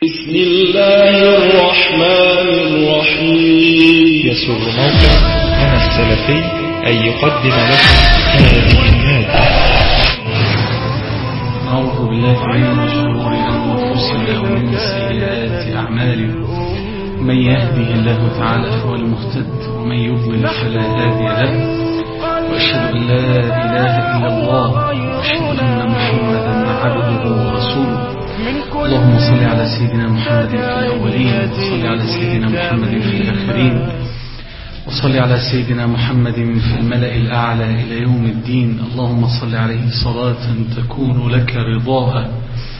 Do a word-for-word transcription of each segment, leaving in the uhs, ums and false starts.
بسم الله الرحمن الرحيم. يسر موقع أنا السلفي أن يقدم لكم هذه المادة. أعوذ بالله من شرور أنفسنا ومن سيئات أعمالنا، من يهده الله تعالى فهو المهتد ومن يضلل فلا هادي له، وأشهد أن لا إله إلا الله وأشهد أن محمدا عبده ورسوله. اللهم صل على سيدنا محمد في الأولين، وصل على سيدنا محمد في الآخرين، وصل على سيدنا محمد في الملأ الأعلى إلى يوم الدين. اللهم صل عليه صلاة تكون لك رضاها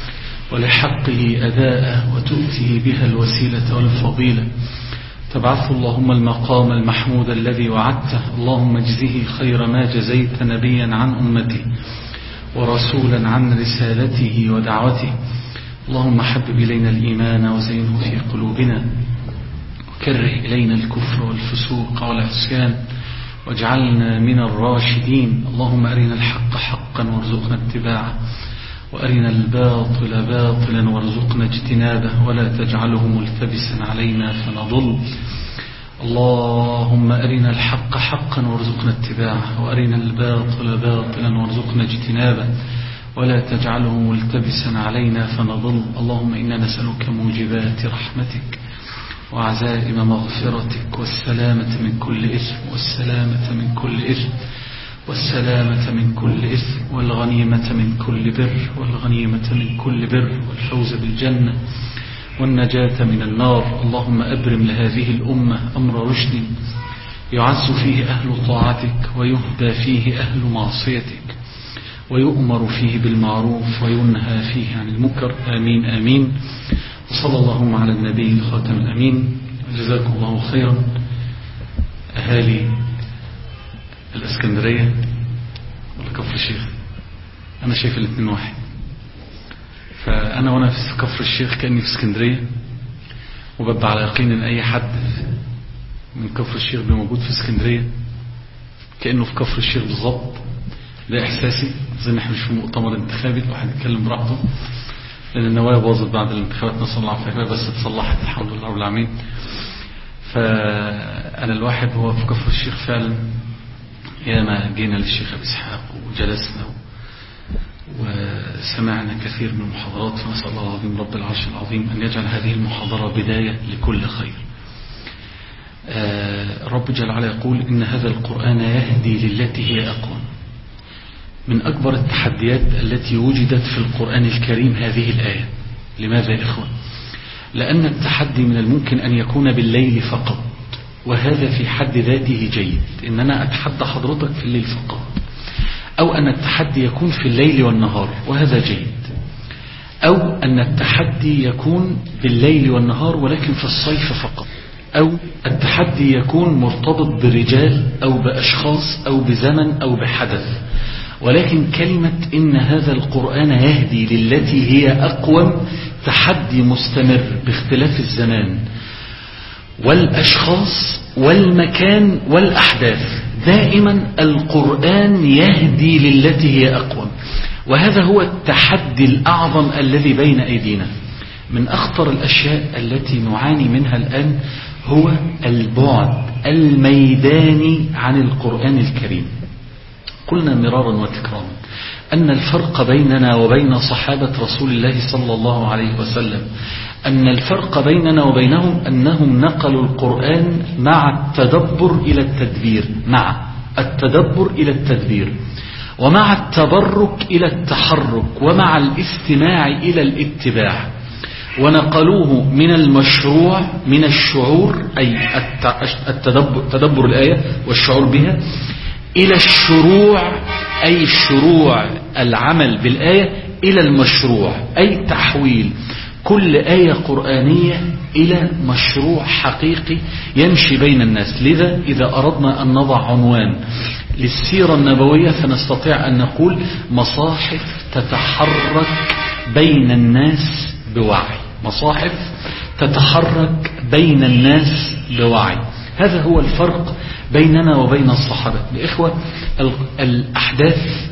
ولحقه أداء وتؤتيه بها الوسيلة والفضيلة، تبعث اللهم المقام المحمود الذي وعدته. اللهم اجزه خير ما جزيت نبيا عن أمته ورسولا عن رسالته ودعوته. اللهم حبب إلينا الإيمان وزينه في قلوبنا، وكره إلينا الكفر والفسوق والعصيان، واجعلنا من الراشدين. اللهم أرنا الحق حقا وارزقنا اتباعه، وأرنا الباطل باطلا وارزقنا اجتنابه، ولا تجعله ملتبسا علينا فنضل. اللهم أرنا الحق حقا وارزقنا اتباعه، وأرنا الباطل باطلا وارزقنا اجتنابه، ولا تجعله ملتبسا علينا فنضل. اللهم إنا نسألك موجبات رحمتك وعزائم مغفرتك والسلامة من كل إثم والسلامة من كل إثم والسلامة من كل إثم والغنيمة من كل بر والغنيمة من كل بر والفوز بالجنة والنجاة من النار. اللهم أبرم لهذه الأمة أمر رشد يعز فيه أهل طاعتك ويهدى فيه أهل معصيتك، ويؤمر فيه بالمعروف وينهى فيه عن المنكر. آمين آمين. وصلى اللهم على النبي الخاتم الأمين. جزاكم الله خيرا أهالي الإسكندرية ولا كفر الشيخ. أنا شايف الاثنين واحد، فأنا وأنا في كفر الشيخ كأني في اسكندرية، وببقى على يقين أن أي حد من كفر الشيخ موجود في اسكندرية كأنه في كفر الشيخ بالضبط. ده إحساسي. زي ما احنا مش في مؤتمر انتخابي الواحد يتكلم براحته، لأن النوايا باظت بعد الانتخابات، نسأل الله العافية، بس اتصلحت الحمد لله رب العالمين. فأنا الواحد هو في كفر الشيخ فعلا. ياما جينا للشيخ أبي إسحاق وجلسنا وسمعنا كثير من المحاضرات، فنسأل الله العظيم رب العرش العظيم أن يجعل هذه المحاضرة بداية لكل خير. الرب جل وعلا يقول إن هذا القرآن يهدي للتي هي أقوم. من أكبر التحديات التي وجدت في القرآن الكريم هذه الآية. لماذا يا إخوة؟ لأن التحدي من الممكن أن يكون بالليل فقط، وهذا في حد ذاته جيد، إن أنا أتحدى حضرتك في الليل فقط، أو أن التحدي يكون في الليل والنهار وهذا جيد، أو أن التحدي يكون بالليل والنهار ولكن في الصيف فقط، أو التحدي يكون مرتبط برجال أو بأشخاص أو بزمن أو بحدث. ولكن كلمة إن هذا القرآن يهدي للتي هي أقوم تحدي مستمر باختلاف الزمان والأشخاص والمكان والأحداث. دائما القرآن يهدي للتي هي أقوم، وهذا هو التحدي الأعظم الذي بين أيدينا. من أخطر الأشياء التي نعاني منها الآن هو البعد الميداني عن القرآن الكريم. قلنا مرارا وتكرارا أن الفرق بيننا وبين صحابة رسول الله صلى الله عليه وسلم، أن الفرق بيننا وبينهم أنهم نقلوا القرآن مع التدبر إلى التدبير، مع التدبر إلى التدبير، ومع التبرك إلى التحرك، ومع الاستماع إلى الاتباع. ونقلوه من المشروع من الشعور أي التدبر تدبر الآية والشعور بها إلى الشروع أي الشروع العمل بالآية إلى المشروع أي تحويل كل آية قرآنية إلى مشروع حقيقي يمشي بين الناس. لذا إذا أردنا أن نضع عنوان للسيرة النبوية فنستطيع أن نقول مصاحف تتحرك بين الناس بوعي، مصاحف تتحرك بين الناس بوعي. هذا هو الفرق بيننا وبين الصحابة. الإخوة الأحداث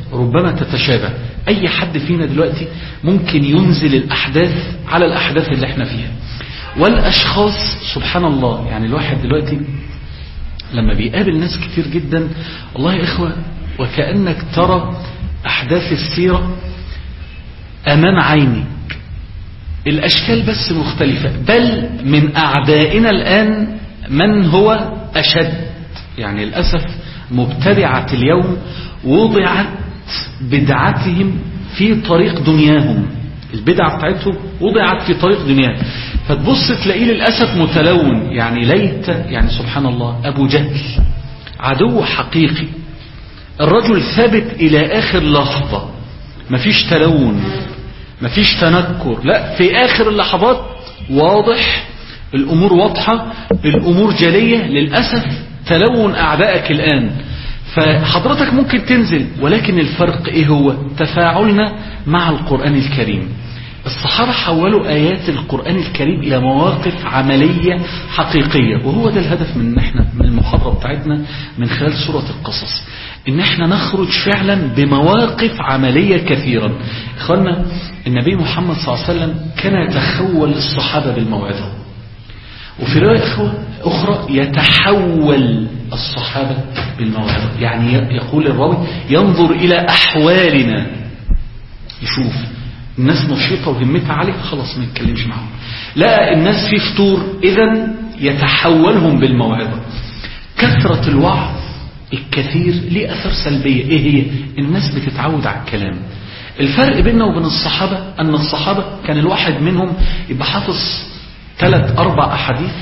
ربما تتشابه. أي حد فينا دلوقتي ممكن ينزل الأحداث على الأحداث اللي احنا فيها، والأشخاص سبحان الله. يعني الواحد دلوقتي لما بيقابل ناس كتير جدا، والله يا إخوة وكأنك ترى أحداث السيرة أمام عينك، الأشكال بس مختلفة. بل من أعدائنا الآن من هو أشد. يعني للأسف مبتدعة اليوم وضعت بدعتهم في طريق دنياهم، البدعة بتاعتهم وضعت في طريق دنياهم، فتبص تلاقيه للأسف متلون. يعني ليت يعني سبحان الله أبو جهل عدو حقيقي، الرجل ثابت إلى آخر لحظة، مفيش تلون مفيش تنكر، لا في آخر اللحظات واضح، الأمور واضحة، الأمور جلية. للأسف تلون أعدائك الآن، فحضرتك ممكن تنزل، ولكن الفرق إيه هو؟ تفاعلنا مع القرآن الكريم. الصحابة حولوا آيات القرآن الكريم إلى مواقف عملية حقيقية، وهو ده الهدف من احنا من المحاضرة بتاعتنا من خلال سورة القصص، إن احنا نخرج فعلا بمواقف عملية كثيرا. إخوانا النبي محمد صلى الله عليه وسلم كان يتخول الصحابة بالموعظة، وفي رواية أخرى يتحول الصحابة بالموعظة. يعني يقول الراوي ينظر إلى أحوالنا، يشوف الناس نشيطة وهمتها عليه، خلاص ما يتكلمش معهم. لا الناس في فطور، إذن يتحولهم بالموعظة. كثرة الوعظ الكثير ليه أثر سلبية. إيه هي؟ الناس بتتعود على الكلام. الفرق بيننا وبين الصحابة أن الصحابة كان الواحد منهم يبقى حافظ ثلاث أربع أحاديث،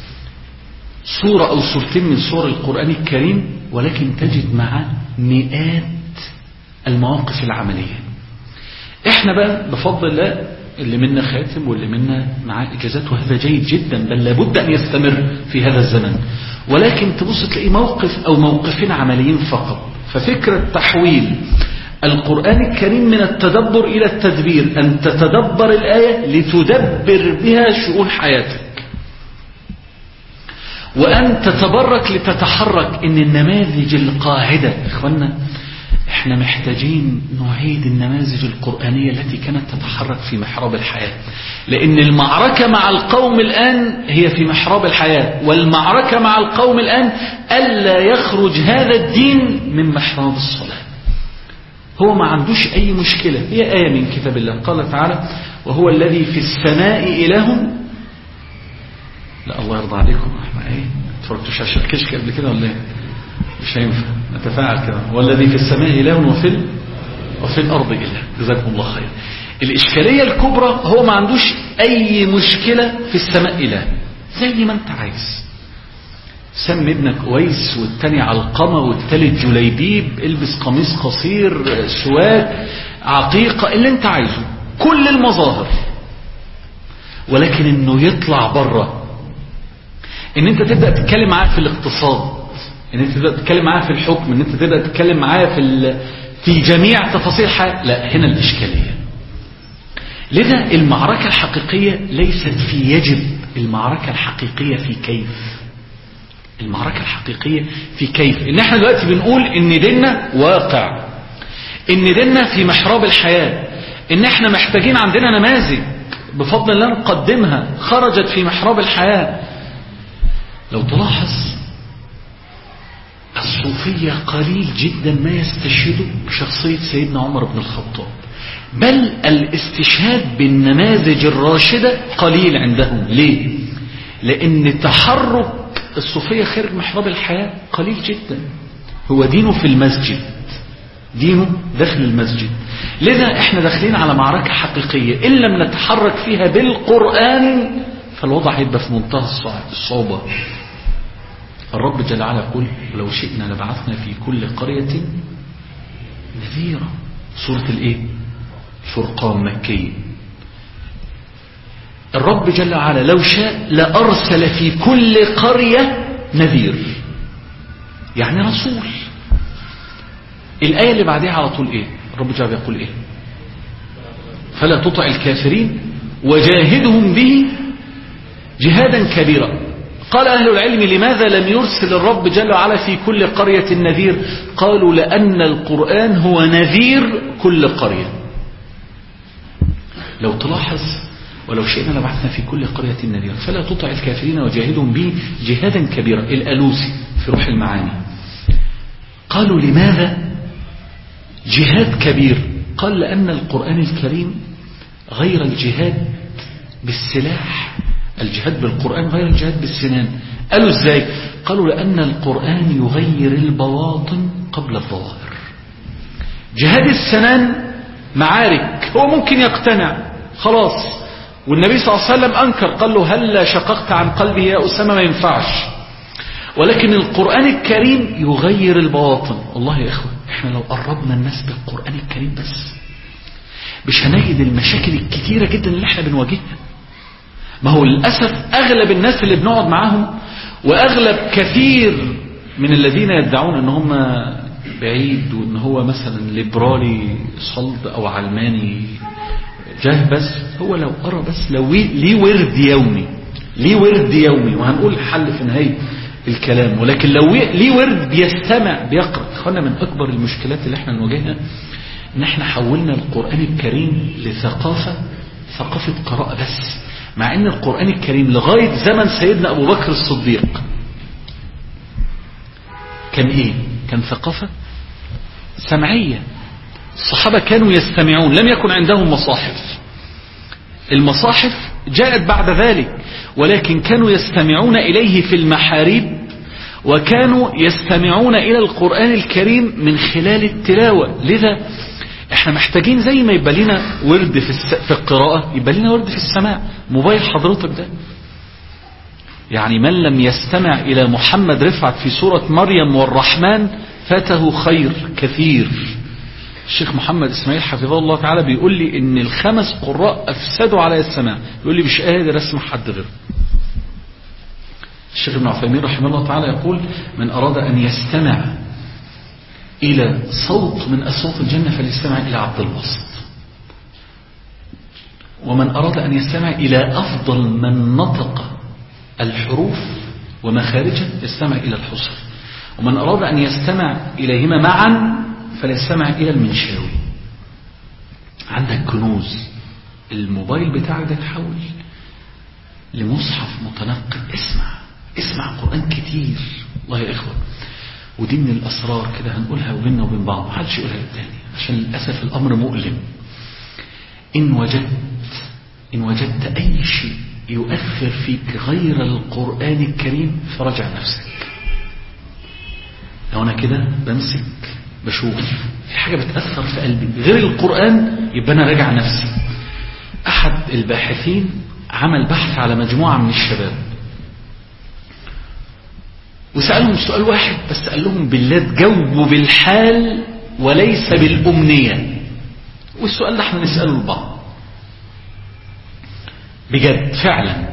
سورة أو سورتين من سور القرآن الكريم، ولكن تجد معاه مئات المواقف العملية. احنا بقى بفضل الله اللي منا خاتم واللي منا معاه إجازات، وهذا جيد جدا، بل لابد أن يستمر في هذا الزمن، ولكن تبص تلاقي موقف أو موقفين عمليين فقط. ففكرة تحويل القرآن الكريم من التدبر إلى التدبير، أن تتدبر الآية لتدبر بها شؤون حياتك، وأن تتبرك لتتحرك. إن النماذج القاعدة إخوانا احنا محتاجين نعيد النماذج القرآنية التي كانت تتحرك في محراب الحياة، لأن المعركة مع القوم الآن هي في محراب الحياة، والمعركة مع القوم الآن ألا يخرج هذا الدين من محراب الصلاة. هو ما عندوش أي مشكلة. هي آية من كتاب الله قال تعالى وهو الذي في السماء إله. لا الله يرضى عليكم، احنا ايه اتفرجتوش على الكشك قبل كده ولا ايه؟ مش هينفع نتفاعل كده. هو الذي في السماء إله وفي ال... وفي الأرض إله. جزاكم الله خير. الإشكالية الكبرى هو ما عندوش أي مشكلة في السماء إله، زي ما أنت عايز. سمي ابنك أويس والتاني علقمة والتالت جليبيب، البس قميص قصير، سواك، عقيقة، اللي انت عايزه، كل المظاهر. ولكن انه يطلع بره، ان انت تبدأ تتكلم معاه في الاقتصاد، ان انت تبدأ تتكلم معاه في الحكم، ان انت تبدأ تتكلم معاه في ال... في جميع تفاصيل الحياة، لا هنا الإشكالية. لذا المعركة الحقيقية ليست في يجب، المعركة الحقيقية في كيف. المعركة الحقيقية في كيف. ان احنا دلوقتي بنقول ان ديننا واقع، ان ديننا في محراب الحياة، ان احنا محتاجين عندنا نماذج بفضل الله نقدمها خرجت في محراب الحياة. لو تلاحظ الصوفية قليل جدا ما يستشهدوا بشخصية سيدنا عمر بن الخطاب، بل الاستشهاد بالنماذج الراشدة قليل عندهم. ليه؟ لأن تحرك الصوفية خارج محراب الحياة قليل جدا. هو دينه في المسجد، دينه داخل المسجد. لذا احنا داخلين على معركة حقيقية، إن لم نتحرك فيها بالقرآن فالوضع هيبقى في منتهى الصعوبة. الرب جل وعلا يقول لو شئنا لبعثنا في كل قرية نذيرا. سورة الايه؟ فرقان مكية. الرب جل وعلا لو شاء لأرسل في كل قرية نذير، يعني رسول. الآية اللي بعدها على طول ايه؟ الرب جل وعلا يقول ايه؟ فلا تطع الكافرين وجاهدهم به جهادا كبيرا. قال أهل العلم لماذا لم يرسل الرب جل وعلا في كل قرية نذير؟ قالوا لأن القرآن هو نذير كل قرية. لو تلاحظ ولو شئنا لبعثنا في كل قرية نذير فلا تطع الكافرين وجاهدهم به جهادا كبيرا. الألوسي في روح المعاني قالوا لماذا جهاد كبير؟ قال لأن القرآن الكريم غير الجهاد بالسلاح، الجهاد بالقرآن غير الجهاد بالسنان. قالوا ازاي؟ قالوا لأن القرآن يغير البواطن قبل الظواهر. جهاد السنان معارك، هو ممكن يقتنع خلاص، والنبي صلى الله عليه وسلم أنكر قال له هل شققت عن قلبه يا أسامة؟ ما ينفعش. ولكن القرآن الكريم يغير البواطن. والله يا إخوة احنا لو قربنا الناس بالقرآن الكريم بس مش هنجد المشاكل الكتيرة جدا اللي احنا بنواجهها. ما هو للأسف أغلب الناس اللي بنقعد معاهم وأغلب كثير من الذين يدعون أن هم بعيد وأن هو مثلا ليبرالي صلب أو علماني جاه، بس هو لو قرأ بس لو ليه ورد يومي، ليه ورد يومي، وهنقول الحل في نهاية الكلام، ولكن لو ليه ورد بيستمع بيقرأ. اخوانا من أكبر المشكلات اللي احنا نواجهها ان احنا حولنا القرآن الكريم لثقافة ثقافة قراءة بس، مع ان القرآن الكريم لغاية زمن سيدنا ابو بكر الصديق كان ايه؟ كان ثقافة سمعية. الصحابة كانوا يستمعون، لم يكن عندهم مصاحف، المصاحف جاءت بعد ذلك، ولكن كانوا يستمعون إليه في المحاريب، وكانوا يستمعون إلى القرآن الكريم من خلال التلاوة. لذا احنا محتاجين زي ما يبقى لنا ورد في, الس... في القراءة يبقى لنا ورد في السماع. موبايل حضرتك ده يعني من لم يستمع إلى محمد رفعت في سورة مريم والرحمن فاته خير كثير. الشيخ محمد اسماعيل حفظه الله تعالى بيقول لي ان الخمس قراء افسدوا على السماع، يقول لي مش قادر اسمع حد غيره. الشيخ ابن عثيمين رحمه الله تعالى يقول من اراد ان يستمع الى صوت من اصوات الجنة فليستمع الى عبد الباسط، ومن اراد ان يستمع الى افضل من نطق الحروف ومخارجها يستمع الى الحصر، ومن اراد ان يستمع اليهما معا فليستمع إلى المنشاوي. عندك كنوز. الموبايل بتاعك ده تحول لمصحف متنقل. اسمع اسمع قرآن كتير والله يا إخوة، ودي من الأسرار كده هنقولها وبيننا وبين بعض محدش يقولها للتاني عشان للأسف الأمر مؤلم. إن وجدت إن وجدت أي شيء يؤثر فيك غير القرآن الكريم فراجع نفسك. لو أنا كده بمسك بشوف في حاجة بتأثر في قلبي غير القرآن يبقى أنا راجع نفسي. أحد الباحثين عمل بحث على مجموعة من الشباب وسألهم سؤال واحد بس، قال لهم بالله تجاوبوا بالحال وليس بالأمنية، والسؤال ده احنا نسأله لبعض بجد فعلا.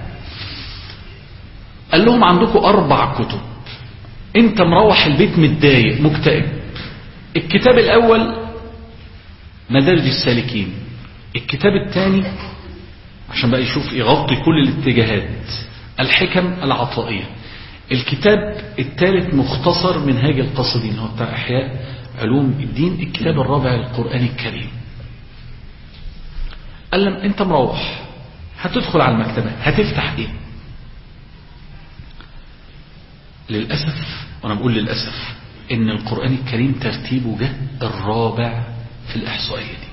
قال لهم عندكم أربع كتب، انت مروح البيت متضايق مكتئب. الكتاب الأول مدارج السالكين، الكتاب الثاني عشان بقى يشوف يغطي كل الاتجاهات الحكم العطائية، الكتاب الثالث مختصر منهاج القاصدين هو بتاع إحياء علوم الدين، الكتاب الرابع القرآن الكريم. قال لهم انت مروح هتدخل على المكتبة هتفتح ايه؟ للأسف وانا بقول للأسف ان القرآن الكريم ترتيبه جه الرابع في الإحصائية دي.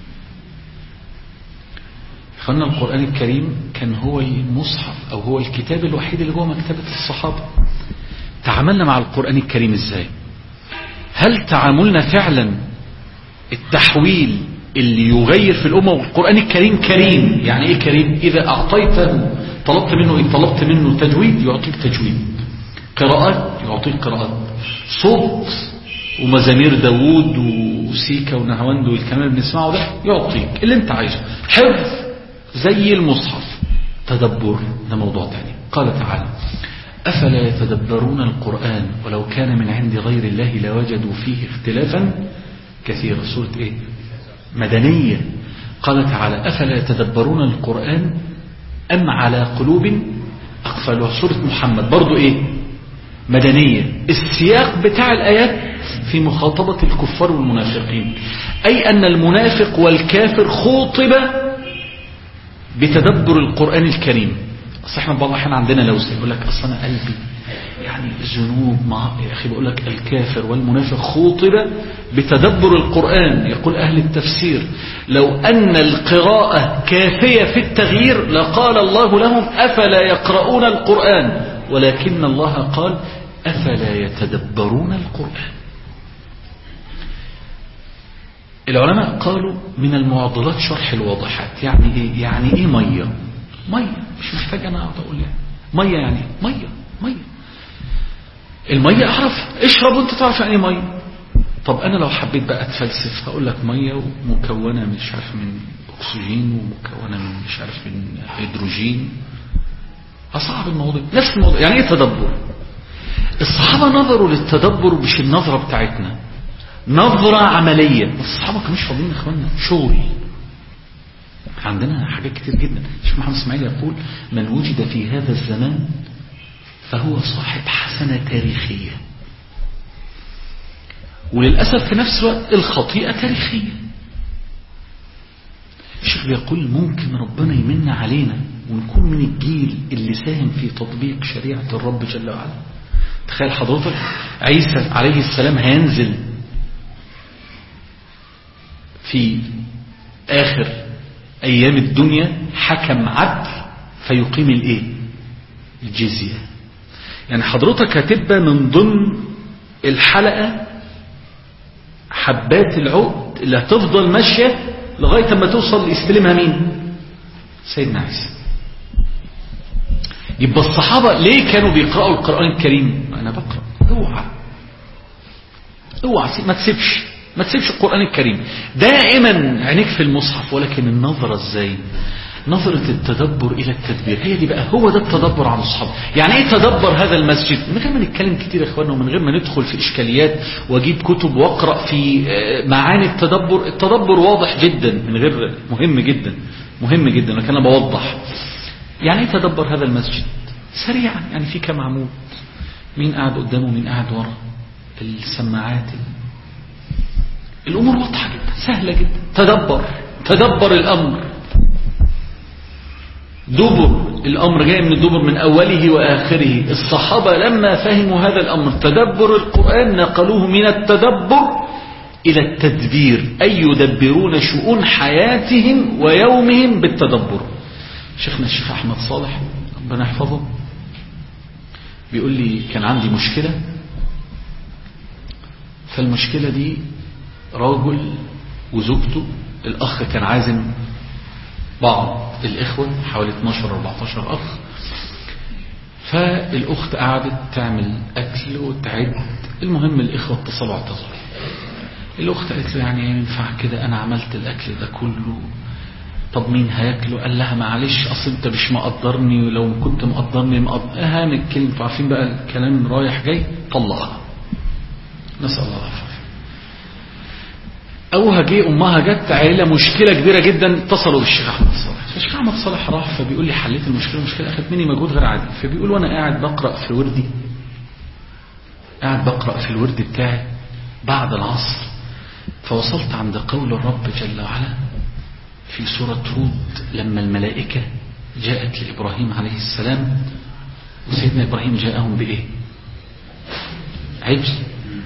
فإن القرآن الكريم كان هو المصحف او هو الكتاب الوحيد اللي جوه مكتبة الصحابة. تعاملنا مع القرآن الكريم ازاي؟ هل تعاملنا فعلا التحويل اللي يغير في الأمة؟ والقرآن الكريم كريم. يعني ايه كريم؟ اذا اعطيته طلبت منه ايه؟ طلبت منه تجويد يعطيك تجويد، قراءات يعطيك قراءات، صوت ومزامير داوود وسيكا ونهواند والكلام اللي بنسمعه ده يعطيك اللي انت عايزه، حفظ زي المصحف، تدبر ده موضوع تاني. قال تعالى أفلا يتدبرون القرآن ولو كان من عند غير الله لوجدوا فيه اختلافا كثيرا. سورة ايه؟ مدنية. قال تعالى أفلا يتدبرون القرآن أم على قلوب الأنفال وسورة محمد برضو إيه؟ مدنية. السياق بتاع الآيات في مخاطبة الكفار والمنافقين، أي أن المنافق والكافر خوطب بتدبر القرآن الكريم. أصل احنا بعض الأحيان عندنا لوسة، يقول لك أصل أنا قلبي يعني ذنوب مع يا أخي. بقول لك الكافر والمنافق خوطب بتدبر القرآن. يقول أهل التفسير لو أن القراءة كافية في التغيير لقال الله لهم أفلا يقرؤون القرآن، ولكن الله قال أفلا يتدبرون القرآن. العلماء قالوا من المعضلات شرح الواضحات. يعني ايه؟ يعني ايه مية؟ مية مش محتاج انا اقعد اقول يعني مية يعني ايه؟ مية مية المية اعرف اشرب وانت تعرف يعني ايه مية. طب انا لو حبيت بقى اتفلسف هقول لك مية ومكونة مش عارف من اكسجين ومكونة من مش عارف من هيدروجين. اصعب الموضوع. نفس الموضوع. يعني ايه تدبر؟ الصحابة نظروا للتدبر مش النظرة بتاعتنا، نظرة عملية. الصحابة كانوش فاضيين يا اخوانا، شغل. عندنا حاجات كتير جدا. الشيخ محمد اسماعيل يقول من وجد في هذا الزمان فهو صاحب حسنة تاريخية، وللأسف في نفس الوقت الخطيئة تاريخية. الشيخ بيقول ممكن ربنا يمن علينا ونكون من الجيل اللي ساهم في تطبيق شريعة الرب جل وعلا. تخيل حضرتك عيسى عليه السلام هينزل في آخر أيام الدنيا حكم عدل فيقيم الإيه؟ الجزية. يعني حضرتك هتبقى من ضمن الحلقة حبات العقد اللي هتفضل ماشية لغاية ما توصل لاستلمها مين؟ سيدنا عيسى. يبقى الصحابة ليه كانوا بيقرأوا القرآن الكريم؟ أنا بقرأ. اوعى اوعى ما تسيبش ما تسيبش القرآن الكريم دائما عينيك في المصحف. ولكن النظرة ازاي؟ نظرة التدبر إلى التدبير. هي دي بقى، هو ده التدبر عن الصحابة. يعني ايه تدبر هذا المسجد؟ من غير ما نتكلم كتير يا اخوانا، ومن غير ما ندخل في إشكاليات واجيب كتب واقرأ في معاني التدبر. التدبر واضح جدا، من غير مهم جدا مهم جدا لكن أنا بوضح. يعني ايه تدبر هذا المسجد؟ سريعا يعني في كم عمود، مين قاعد قدامه مين قاعد ورا، السماعات، الأمور واضحة جدا سهلة جدا. تدبر تدبر الأمر. دبر الأمر جاي من الدبر من أوله وآخره. الصحابة لما فهموا هذا الأمر تدبر القرآن نقلوه من التدبر إلى التدبير، أي يدبرون شؤون حياتهم ويومهم بالتدبر. شيخنا الشيخ أحمد صالح ربنا يحفظه بيقول لي كان عندي مشكلة، فالمشكلة دي رجل وزوجته، الأخ كان عازم بعض الإخوة حوالي اثناشر أربعتاشر أخ، فالأخت قعدت تعمل أكل وتعد. المهم الإخوة اتصلوا اعتذروا. الأخت قالت له يعني ينفع كده، أنا عملت الأكل ده كله، طب مين هياكله؟ قال لها معلش أصل أنت مش مقدرني، ولو كنت مقدرني مقدرها نتكلم. انتوا عارفين بقى الكلام رايح جاي. طلقها، نسأل الله العافية. أوها جه أمها جت عائلة مشكلة كبيرة جدا، اتصلوا بالشيخ أحمد صالح. فالشيخ أحمد صالح راح فبيقول لي حليت المشكلة. المشكلة أخذت مني مجهود غير عادي. فبيقول وأنا قاعد بقرأ في وردي قاعد بقرأ في الورد بتاعي بعد العصر، فوصلت عند قول الرب جل وعلا في سورة هود لما الملائكة جاءت لإبراهيم عليه السلام، وسيدنا إبراهيم جاءهم بإيه؟ عجل.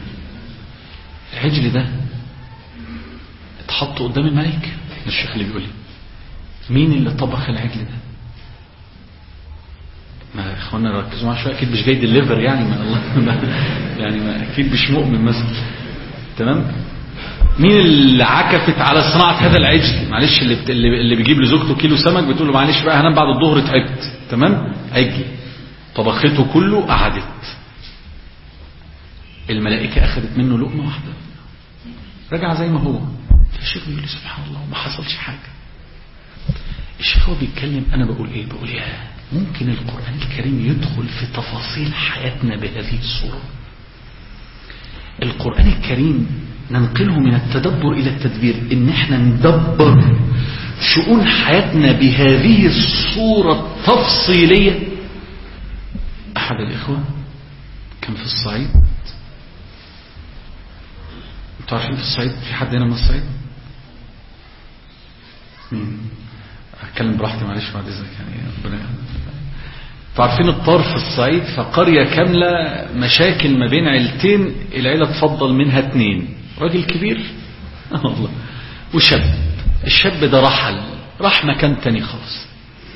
العجل ده اتحط قدام الملائكة. الشيخ اللي بيقول لي مين اللي طبخ العجل ده؟ ما اخوانا ركزوا معايا شويه، اكيد مش جاي ديليفر يعني، ما الله يعني ما اكيد مش مؤمن مثلا. تمام؟ مين اللي عكفت على صناعه هذا العجل؟ معلش اللي بت... اللي بيجيب لزوجته كيلو سمك بتقول له معلش بقى هنام بعد الظهر تعبت. تمام؟ عجل طبخته كله، قعدت الملائكه اخذت منه لقمه واحده رجع زي ما هو. الشيخ بيقول لي سبحان الله ما حصلش حاجه. الشيخ هو بيتكلم، انا بقول ايه؟ بقول يا ممكن القرآن الكريم يدخل في تفاصيل حياتنا بهذه الصورة. القرآن الكريم ننقله من التدبر إلى التدبير، إن احنا ندبر شؤون حياتنا بهذه الصورة التفصيلية. أحد الإخوة كان في الصعيد. انتوا عارفين في الصعيد في حد هنا من الصعيد؟ مين؟ أتكلم براحتي معلش بعد إذنك يعني ربنا. انتوا عارفين الطار في الصعيد، فقرية كاملة مشاكل ما بين عيلتين، العيلة تفضل منها اتنين، راجل كبير والله وشاب. الشاب ده رحل راح مكان تاني خالص،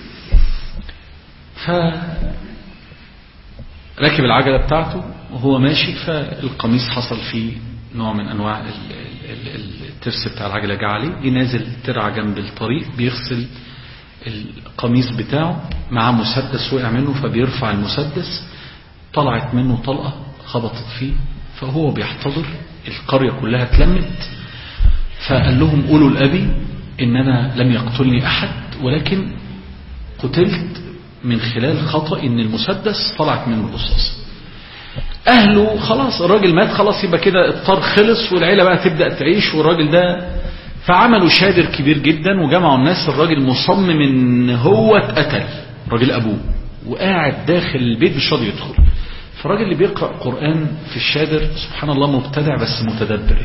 فركب العجلة بتاعته وهو ماشي، فالقميص حصل فيه نوع من أنواع الترس بتاع العجلة جه عليه، جه نازل ترعى جنب الطريق بيغسل القميص بتاعه، مع مسدس وقع منه، فبيرفع المسدس، طلعت منه طلقة خبطت فيه، فهو بيحتضر، القرية كلها اتلمت، فقال لهم قولوا لأبي إن أنا لم يقتلني أحد، ولكن قتلت من خلال خطأ إن المسدس طلعت منه الرصاص. أهله خلاص الراجل مات، خلاص يبقى كده الطار خلص والعيلة بقى تبدأ تعيش والراجل ده. فعملوا شادر كبير جدا وجمعوا الناس، الراجل مصمم إن هو اتقتل، راجل أبوه، وقاعد داخل البيت مش راضي يدخل. فالراجل اللي بيقرأ قرآن في الشادر سبحان الله مبتدع بس متدبر،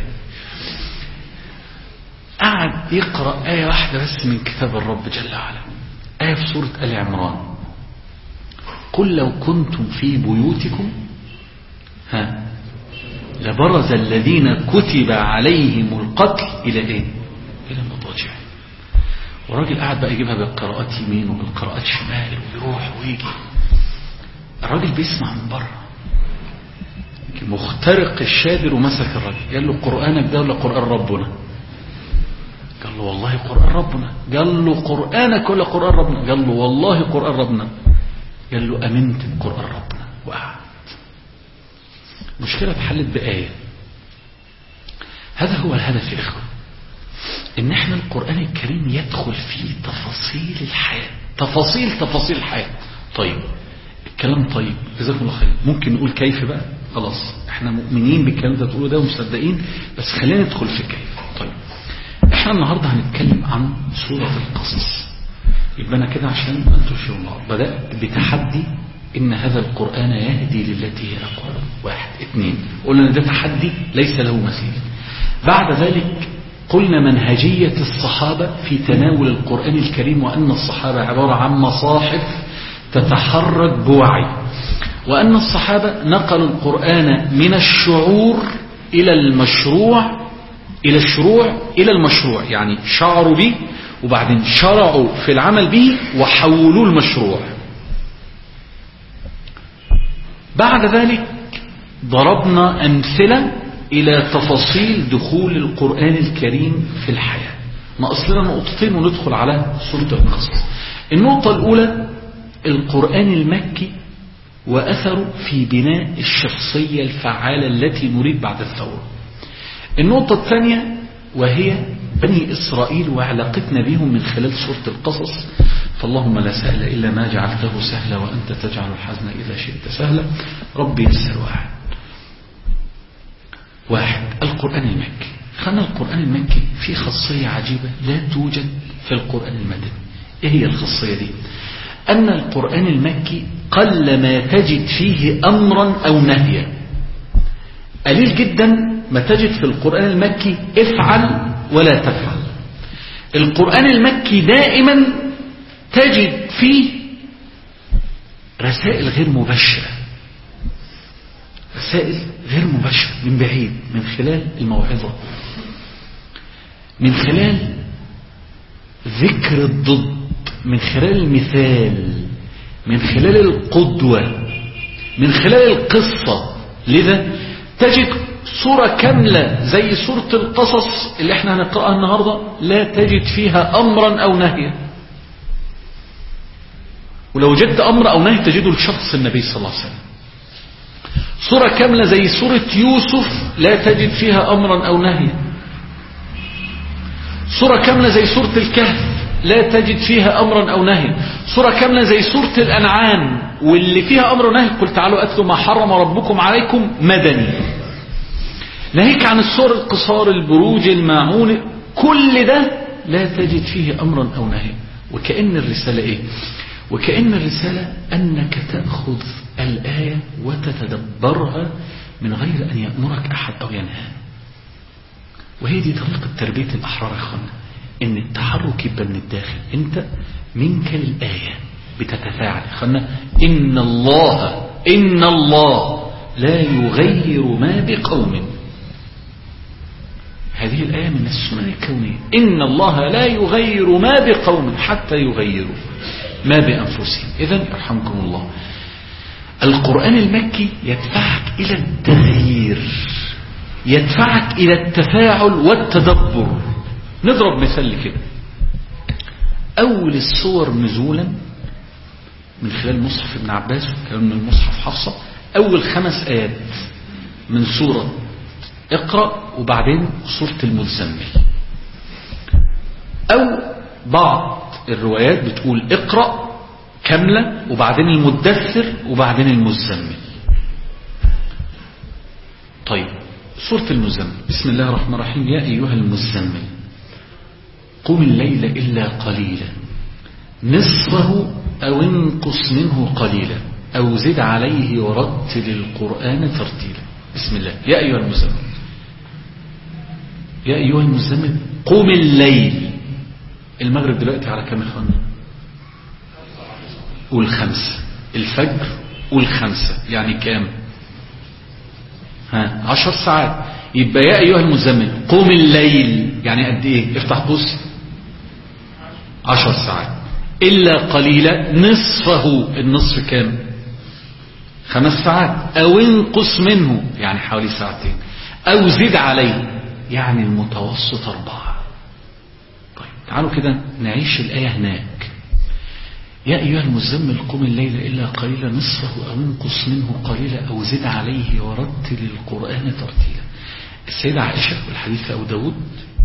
قاعد يقرأ آية واحدة بس من كتاب الرب جل وعلا، آية في سورة آل عمران: قل لو كنتم في بيوتكم ها لبرز الذين كتب عليهم القتل إلى إيه؟ إلى المضاجع. والراجل قاعد بقى يجيبها بالقراءات يمين وبالقراءات شمال ويروح ويجي. الراجل بيسمع من بره، مخترق الشادر ومسك الراجل، قال له قرآنك ده ولا قرآن ربنا؟ قال له والله قرآن ربنا. قال له قرآنك ولا قرآن ربنا؟ قال له والله قرآن ربنا. قال له أمنت بقرآن ربنا وقعد. مشكلة اتحلت بآية. هذا هو الهدف يا إخوة، إن احنا القرآن الكريم يدخل فيه تفاصيل الحياة، تفاصيل تفاصيل الحياة. طيب الكلام طيب جزاكم الله خير، ممكن نقول كيف بقى؟ خلاص احنا مؤمنين بالكلام ده تقوله ده ومصدقين، بس خلينا ندخل في كيف. طيب احنا النهاردة هنتكلم عن سورة القصص. يبقى انا كده عشان ما انتوش الله بدأت بتحدي ان هذا القرآن يهدي للتي هي اقوى. واحد اثنين قلنا ان ده تحدي ليس له مثيل. بعد ذلك قلنا منهجية الصحابة في تناول القرآن الكريم، وأن الصحابة عبارة عن مصاحف تتحرك بوعي، وأن الصحابة نقلوا القرآن من الشعور إلى المشروع، إلى الشروع إلى المشروع، يعني شعروا به وبعدين شرعوا في العمل به وحولوا المشروع. بعد ذلك ضربنا أمثلة إلى تفاصيل دخول القرآن الكريم في الحياة. ناقص لنا نقطتين وندخل على سورة القصص. النقطة الأولى القرآن المكي وأثره في بناء الشخصية الفعالة التي نريد بعد الثورة. النقطة الثانية وهي بني إسرائيل وعلاقتنا بهم من خلال سورة القصص. فاللهم لا سهل إلا ما جعلته سهلا وأنت تجعل الحزن إذا شئت سهلا. ربي يسر. واحد واحد القرآن المكي. خلنا القرآن المكي فيه خاصية عجيبة لا توجد في القرآن المدني. إيه هي الخاصية دي؟ أن القرآن المكي قل ما تجد فيه أمرا أو نهيا. قليل جدا ما تجد في القرآن المكي افعل ولا تفعل. القرآن المكي دائما تجد فيه رسائل غير مباشرة، رسائل غير مباشرة من بعيد، من خلال الموعظة، من خلال ذكر الضد، من خلال المثال، من خلال القدوة، من خلال القصة. لذا تجد سورة كاملة زي سورة القصص اللي احنا هنقرأها النهاردة لا تجد فيها أمرا أو نهيا، ولو وجدت أمر أو نهي تجده لشخص النبي صلى الله عليه وسلم. سورة كاملة زي سورة يوسف لا تجد فيها أمرا أو نهيا. سورة كاملة زي سورة الكهف لا تجد فيها أمرا أو نهيا. سورة كاملة زي سورة الأنعام واللي فيها أمر ونهي، قل تعالوا أتلوا ما حرم ربكم عليكم، مدني. ناهيك عن السور القصار، البروج، الماعون، كل ده لا تجد فيه أمرا أو نهيا. وكأن الرسالة إيه؟ وكأن الرسالة أنك تأخذ الآية وتتدبرها من غير أن يأمرك أحد أو ينهى. وهي دي طريقة تربية الأحرار يا أخوانا، إن التحرك يبقى من الداخل، أنت منك الآية بتتفاعل. يا أخوانا إن الله إن الله لا يغير ما بقوم، هذه الآية من السنن الكونية. إن الله لا يغير ما بقوم حتى يغيروا ما بأنفسهم. إذن يرحمكم الله، القرآن المكي يدفعك إلى التغيير، يدفعك إلى التفاعل والتدبر. نضرب مثال كده، أول الصور نزولا من خلال مصحف ابن عباس كان من المصحف حفصة، أول خمس آيات من سورة اقرأ وبعدين سورة المزمل، أو بعض الروايات بتقول اقرأ كاملة وبعدين المدثر وبعدين المزمل. طيب سورة المزمل، بسم الله الرحمن الرحيم، يا أيها المزمل قم الليل إلا قليلا نصفه أو انقص منه قليلا أو زد عليه ورتل القرآن ترتيلا. بسم الله، يا أيها المزمل، يا أيها المزمل قم الليل. المغرب دلوقتي على كم خانة؟ قول خمسة. الفجر قول خمسة، يعني كام؟ ها عشر ساعات. يبقى يا أيها المزمل قم الليل يعني قد إيه؟ افتح قوس، عشر ساعات. إلا قليلا نصفه، النصف كام؟ خمس ساعات. أو انقص منه يعني حوالي ساعتين. أو زد عليه يعني المتوسط أربعة. طيب تعالوا كده نعيش الآية هناك. يا أيها المزمل قم الليل إلا قليلا نصفه أو انقص منه قليلا أو زد عليه ورتل القرآن ترتيلا. السيدة عائشة والحديث أبو داود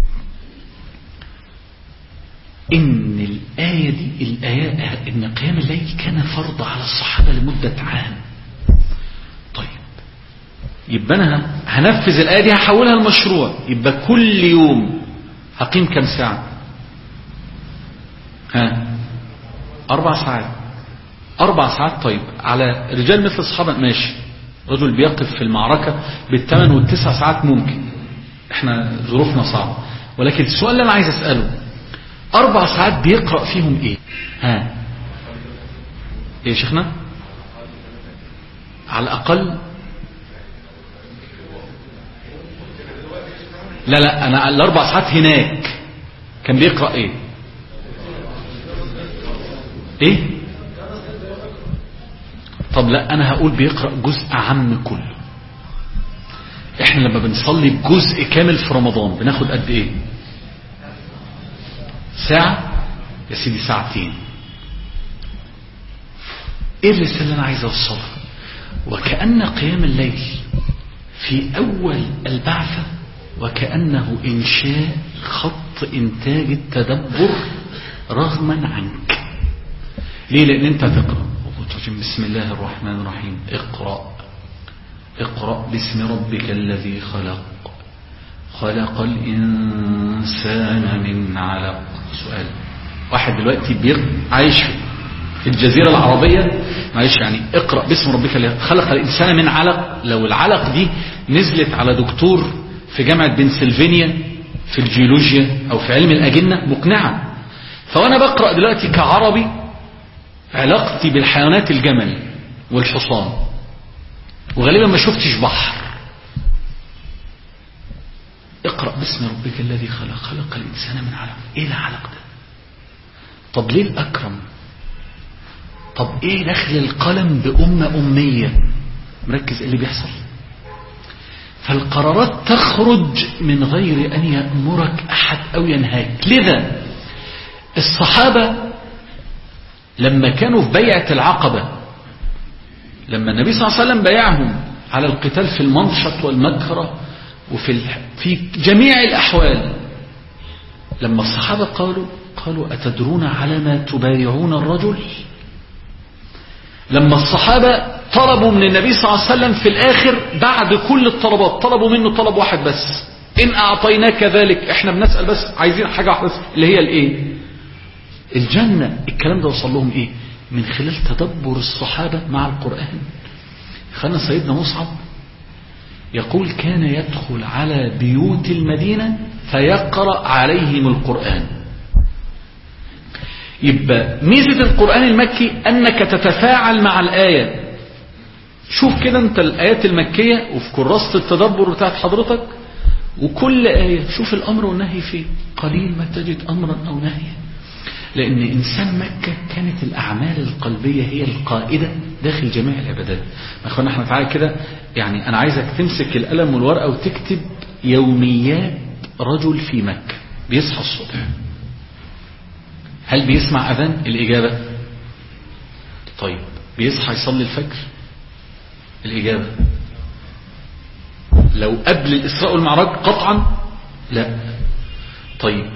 إن الآية دي الآية إن قيام الليل كان فرض على الصحابة لمدة عام. طيب يبقى أنا هنفذ الآية دي، هحولها المشروع. يبقى كل يوم هقيم كم ساعة؟ ها أربع ساعات. أربع ساعات. طيب على رجال مثل الصحابة ماشي، رجل بيقف في المعركة بالثمان والتسع ساعات ممكن، احنا ظروفنا صعبة. ولكن السؤال اللي أنا عايز أسأله، أربع ساعات بيقرأ فيهم إيه؟ ها إيه يا شيخنا؟ على الأقل لا لا أنا الأربع ساعات هناك كان بيقرأ إيه؟ إيه؟ طب لا أنا هقول بيقرأ جزء عام كله. إحنا لما بنصلي بجزء كامل في رمضان بناخد قد إيه؟ ساعة يا سيدي، ساعتين. إيه الرسالة اللي أنا عايز أوصلها؟ وكأن قيام الليل في أول البعثة وكأنه إنشاء خط إنتاج التدبر رغما عنك. ليه؟ لأن أنت تقرأ بسم الله الرحمن الرحيم، اقرأ اقرأ باسم ربك الذي خلق خلق الإنسان من علق. سؤال، واحد دلوقتي عايش في الجزيرة العربية، معلش يعني اقرأ باسم ربك الذي خلق الإنسان من علق، لو العلق دي نزلت على دكتور في جامعة بنسلفانيا في الجيولوجيا أو في علم الأجنة مقنعة. فوأنا بقرأ دلوقتي كعربي علاقتي بالحيوانات الجمل والحصان، وغالبا ما شفتش بحر. اقرأ باسم ربك الذي خلق خلق الإنسان من علق. ايه العلق ده؟ طب ليه الأكرم؟ طب ايه دخل القلم بأمة أمية؟ مركز ايه اللي بيحصل؟ فالقرارات تخرج من غير أن يأمرك أحد أو ينهاك. لذا الصحابة لما كانوا في بيعة العقبة، لما النبي صلى الله عليه وسلم بايعهم على القتال في المنشط والمكره وفي الح... في جميع الأحوال، لما الصحابة قالوا قالوا أتدرون على ما تبايعون الرجل؟ لما الصحابة طلبوا من النبي صلى الله عليه وسلم في الآخر بعد كل الطلبات، طلبوا منه طلب واحد بس، إن أعطيناك ذلك، احنا بنسأل بس عايزين حاجة واحدة اللي هي الايه؟ الجنة. الكلام ده وصل لهم ايه؟ من خلال تدبر الصحابة مع القرآن. خلنا سيدنا مصعب يقول كان يدخل على بيوت المدينة فيقرأ عليهم القرآن. يبقى ميزة القرآن المكي أنك تتفاعل مع الآية. شوف كده أنت الآيات المكية وفي كراسة التدبر بتاعت حضرتك، وكل آية شوف الأمر والنهي فيه، قليل ما تجد أمرا أو نهيا. لأن إنسان مكة كانت الأعمال القلبية هي القائدة داخل جميع العبادات. ما أخوانا احنا تعالى كده، يعني أنا عايزك تمسك القلم والورقة وتكتب يوميات رجل في مكة. بيصحى الصبح، هل بيسمع أذان؟ الإجابة. طيب بيصحى يصلي الفجر؟ الإجابة. لو قبل الإسراء والمعراج؟ قطعا لا. طيب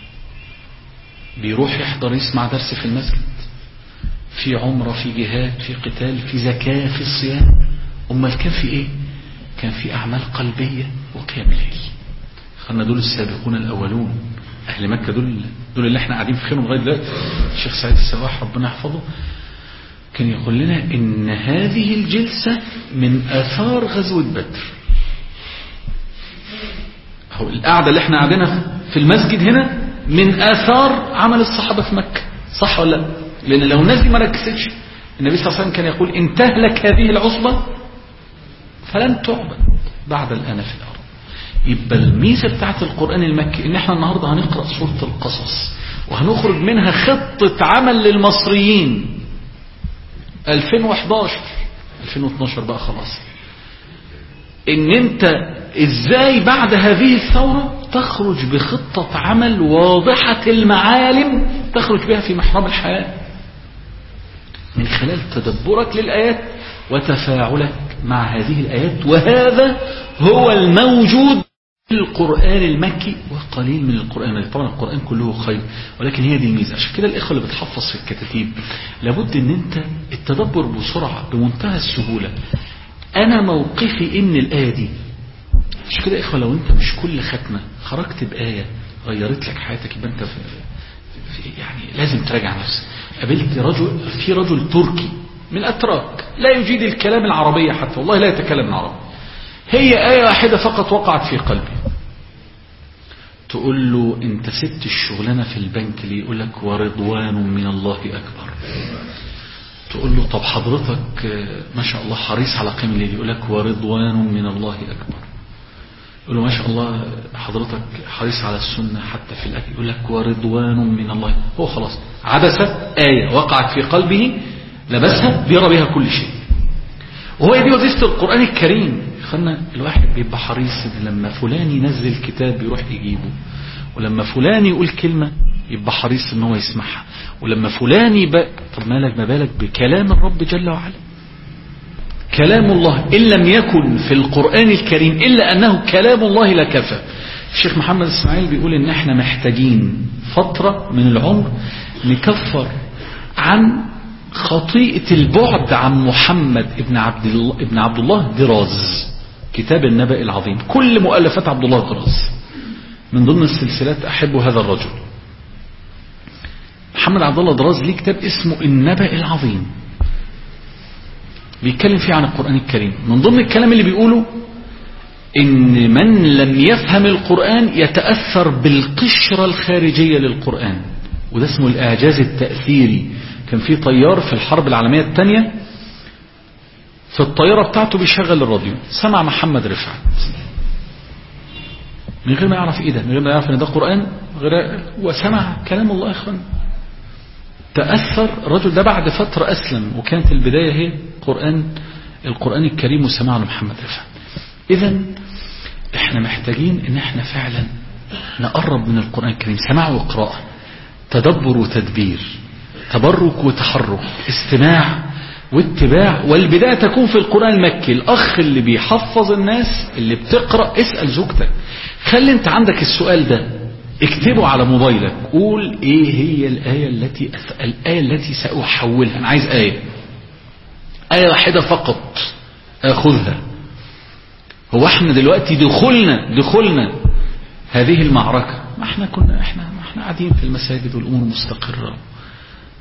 بيروح يحضر يسمع درس في المسجد، في عمرة، في جهاد، في قتال، في زكاة، في الصيام؟ أمال كان في إيه؟ كان في أعمال قلبية وقيام الليل. خلنا دول السابقون الأولون، أهل مكة، دول دول اللي احنا قاعدين في خيرهم لغاية دلوقتي. الشيخ سعيد السواح ربنا يحفظه كان يقول لنا إن هذه الجلسة من آثار غزوة بدر. هو القعدة اللي احنا قاعدينها في المسجد هنا من آثار عمل الصحابة في مكة، صح ولا لا؟ لأن لو الناس دي ما ركزتش، النبي صلى الله عليه وسلم كان يقول إن تهلك هذه العصبة فلن تعبد بعد الآن في الأرض. يبقى الميزة بتاعت القرآن المكي إن احنا النهاردة هنقرأ سورة القصص وهنخرج منها خطة عمل للمصريين ألفين وإحداشر ألفين واثناشر بقى خلاص، إن أنت إزاي بعد هذه الثورة تخرج بخطة عمل واضحة المعالم تخرج بها في محراب الحياة من خلال تدبرك للآيات وتفاعلك مع هذه الآيات. وهذا هو الموجود في القرآن المكي وقليل من القرآن. طبعا القرآن كله خير، ولكن هي دي الميزة. عشان كده الإخوة اللي بتحفظ في الكتاتيب لابد ان انت التدبر بسرعة بمنتهى السهولة. انا موقفي ان الآية دي، عشان كده إخوة لو انت مش كل ختمة خرجت بآية غيرت لك حياتك يبقى انت في في يعني لازم تراجع نفسك. قابلت رجل في رجل تركي من الأتراك لا يجيد الكلام العربية حتى، والله لا يتكلم العربي، هي آية واحدة فقط وقعت في قلبي. تقول له انت سبت الشغلانة في البنك ليه؟ يقول لك ورضوان من الله أكبر. تقول له طب حضرتك ما شاء الله حريص على قيام الليل، يقول لك ورضوان من الله أكبر. يقول له ما شاء الله حضرتك حريص على السنة حتى في الأكل، يقول لك ورضوان من الله. هو خلاص عدسة آية وقعت في قلبه لبسها بيرى بها كل شيء. وهو دي وظيفة القرآن الكريم. خلنا الواحد بيبقى حريص ان لما فلان ينزل كتاب يروح يجيبه، ولما فلان يقول كلمة يبقى حريص ان هو يسمعها، ولما فلان يبقى طب مالك ما بالك بكلام الرب جل وعلا. كلام الله إن لم يكن في القرآن الكريم إلا أنه كلام الله لكفى. الشيخ محمد إسماعيل بيقول إن احنا محتاجين فترة من العمر نكفر عن خطيئة البعد عن محمد ابن عبد الله ابن عبد الله دراز، كتاب النبأ العظيم، كل مؤلفات عبد الله دراز من ضمن السلسلات أحب هذا الرجل. محمد عبد الله دراز ليه كتاب اسمه النبأ العظيم بيتكلم فيه عن القرآن الكريم. من ضمن الكلام اللي بيقوله إن من لم يفهم القرآن يتأثر بالقشرة الخارجية للقرآن، وده اسمه الإعجاز التأثيري. كان في طيار في الحرب العالمية الثانية في الطيارة بتاعته بيشغل الراديو، سمع محمد رفعت من غير ما يعرف ايه ده، من غير ما يعرف ان ده قرآن، غير وسمع كلام الله. يا اخوان تأثر الرجل ده، بعد فترة أسلم، وكانت البداية هي قرآن القرآن الكريم وسماع محمد رفعت. إذن احنا محتاجين ان احنا فعلا نقرب من القرآن الكريم، سماع وقراءة، تدبر وتدبير، تبرك وتحرك، استماع واتباع. والبداية تكون في القرآن المكي. الأخ اللي بيحفظ الناس اللي بتقرأ اسأل زوجتك، خلي انت عندك السؤال ده اكتبه على موبايلك، قول ايه هي الآية التي أث... الآية التي سأحولها. انا عايز آية آية واحدة فقط اخذها. هو احنا دلوقتي دخلنا دخلنا هذه المعركة، ما احنا كنا احنا ما احنا قاعدين في المساجد والامور مستقرة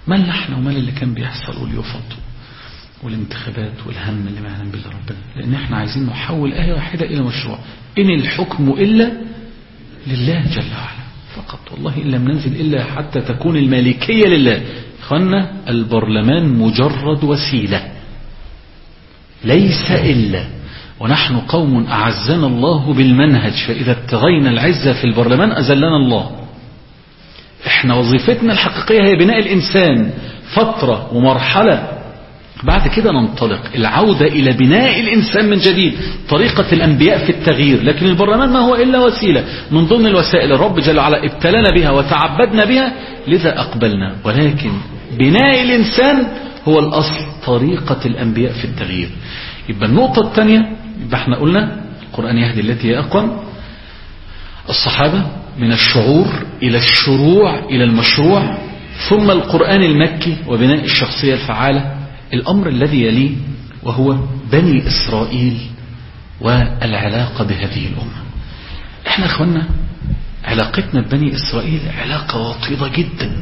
مالنا احنا ومال اللي كان بيحصل واليوفط والانتخابات والهم اللي ما يعلم بالله ربنا، لان احنا عايزين نحول آية واحدة الى مشروع. ان الحكم الا لله جل وعلا فقط، والله إن لم ننزل إلا حتى تكون المالكية لله. إخوانا البرلمان مجرد وسيلة ليس إلا، ونحن قوم أعزنا الله بالمنهج، فإذا ابتغينا العزة في البرلمان أذلنا الله. احنا وظيفتنا الحقيقية هي بناء الإنسان فترة ومرحلة، بعد كده ننطلق العودة إلى بناء الإنسان من جديد، طريقة الأنبياء في التغيير. لكن البرلمان ما هو إلا وسيلة من ضمن الوسائل الرب جل وعلا ابتلنا بها وتعبدنا بها لذا أقبلنا، ولكن بناء الإنسان هو الأصل، طريقة الأنبياء في التغيير. يبقى النقطة الثانية، يبقى احنا قلنا القرآن يهدي التي هي أقوم، الصحابة من الشعور إلى الشروع إلى المشروع، ثم القرآن المكي وبناء الشخصية الفعالة. الأمر الذي يليه وهو بني إسرائيل والعلاقة بهذه الأمة. احنا اخوانا علاقتنا ببني إسرائيل علاقة وطيدة جدا،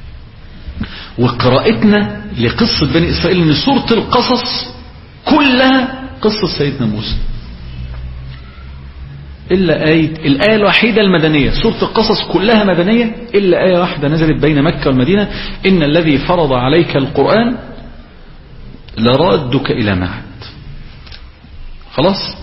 وقراءتنا لقصة بني إسرائيل ان سورة القصص كلها قصة سيدنا موسى إلا آية، الآية الوحيدة المدنية. سورة القصص كلها مدنية إلا آية واحدة نزلت بين مكة والمدينة، إن الذي فرض عليك القرآن لرادك إلى معد. خلاص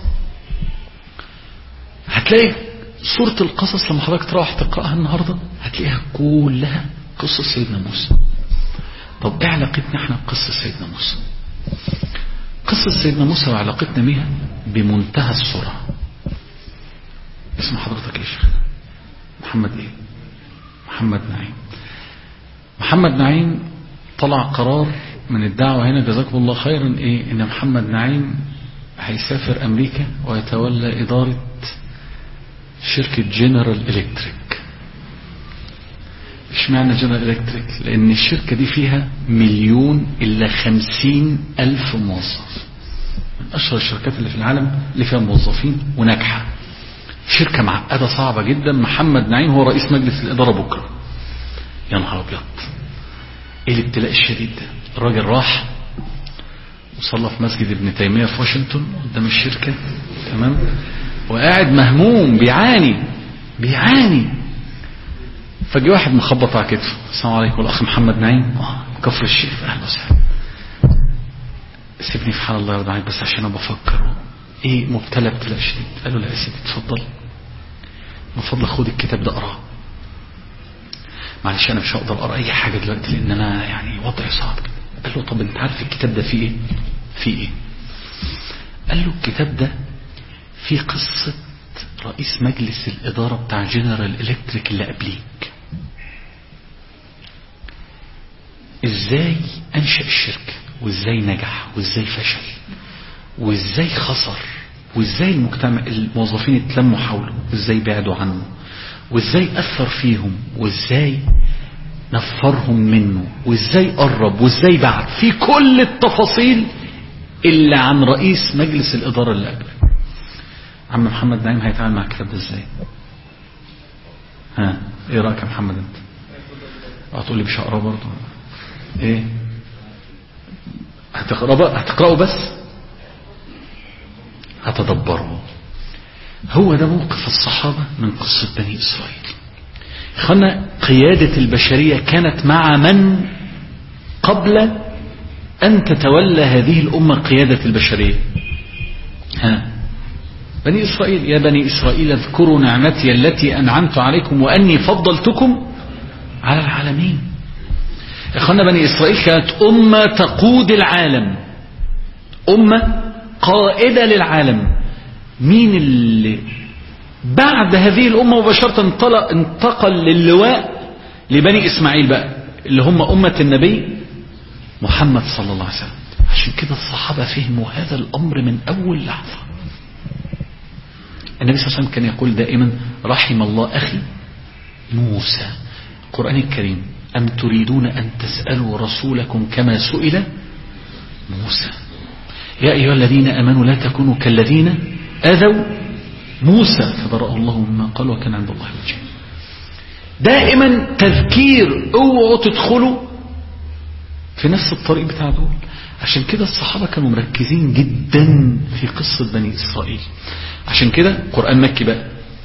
هتلاقي سورة القصص لما حضرتك تروح تقرأها النهاردة هتلاقيها كلها قصة سيدنا موسى. طب ايه علاقتنا احنا بقصة سيدنا موسى؟ قصة سيدنا موسى وعلاقتنا بيها بمنتهى السرعة. اسم حضرتك ايه شيخ؟ محمد ايه؟ محمد نعيم. محمد نعيم طلع قرار من الدعوة هنا جزاكم الله خيرا ايه، ان محمد نعيم هيسافر امريكا ويتولى ادارة شركة جنرال الكتريك. اشمعنى جنرال الكتريك؟ لان الشركة دي فيها مليون الا خمسين الف موظف، من اشهر الشركات اللي في العالم اللي فيها موظفين وناجحة. شركة معقدة صعبة جدا. محمد نعيم هو رئيس مجلس الادارة بكرة. يا نهار ابيض، ايه الابتلاء الشديد ده؟ الراجل راح وصلى في مسجد ابن تيمية في واشنطن قدام الشركة، تمام، وقاعد مهموم بيعاني بيعاني فجي واحد مخبط على كتفه، السلام عليكم الاخ محمد نعيم، اه كفر الشيخ، اهلا وسهلا، سيبني في حال الله يرضى عليك بس عشان انا بفكر ايه مبتلى ابتلاء شديد. قال له لا يا سيدي اتفضل، من فضلك خد الكتاب ده اقراه. معلش انا مش هقدر اقرا اي حاجه دلوقتي لان انا يعني وضعي صعب. قال له طب انت عارف الكتاب ده فيه ايه؟ فيه ايه؟ قال له الكتاب ده فيه قصه رئيس مجلس الاداره بتاع جنرال الكتريك اللي قبليك، ازاي انشأ الشركه وازاي نجح وازاي فشل وازاي خسر وازاي المجتمع الموظفين اتلموا حوله وازاي بعدوا عنه وازاي اثر فيهم وازاي نفرهم منه وازاي قرب وازاي بعد، في كل التفاصيل اللي عن رئيس مجلس الاداره اللي قبله. عم محمد نعيم هيتعامل مع الكتاب ده ازاي؟ ها ايه رايك يا محمد انت؟ هتقول لي مش هقراه برضه؟ ايه هتقراه؟ هتقراه بس هتدبره. هو ده موقف الصحابة من قصة بني إسرائيل. إخوانا قيادة البشرية كانت مع من قبل أن تتولى هذه الأمة قيادة البشرية؟ ها بني إسرائيل. يا بني إسرائيل اذكروا نعمتي التي أنعمت عليكم وأني فضلتكم على العالمين. إخوانا بني إسرائيل كانت أمة تقود العالم، أمة قائدة للعالم. مين اللي بعد هذه الأمة مباشرة انتقل للواء لبني إسماعيل بقى اللي هم أمة النبي محمد صلى الله عليه وسلم. عشان كده الصحابة فهموا هذا الأمر من أول لحظة. النبي صلى الله عليه وسلم كان يقول دائما رحم الله أخي موسى. القرآن الكريم أم تريدون أن تسألوا رسولكم كما سئل موسى يا أيها الذين آمنوا لا تكونوا كالذين آذوا موسى فبرأ الله مما قال وكان عند الله وجيها. دائما تذكير، اوعوا تدخلوا في نفس الطريق بتاع دول. عشان كده الصحابة كانوا مركزين جدا في قصة بني إسرائيل. عشان كده قرآن مكي بقى.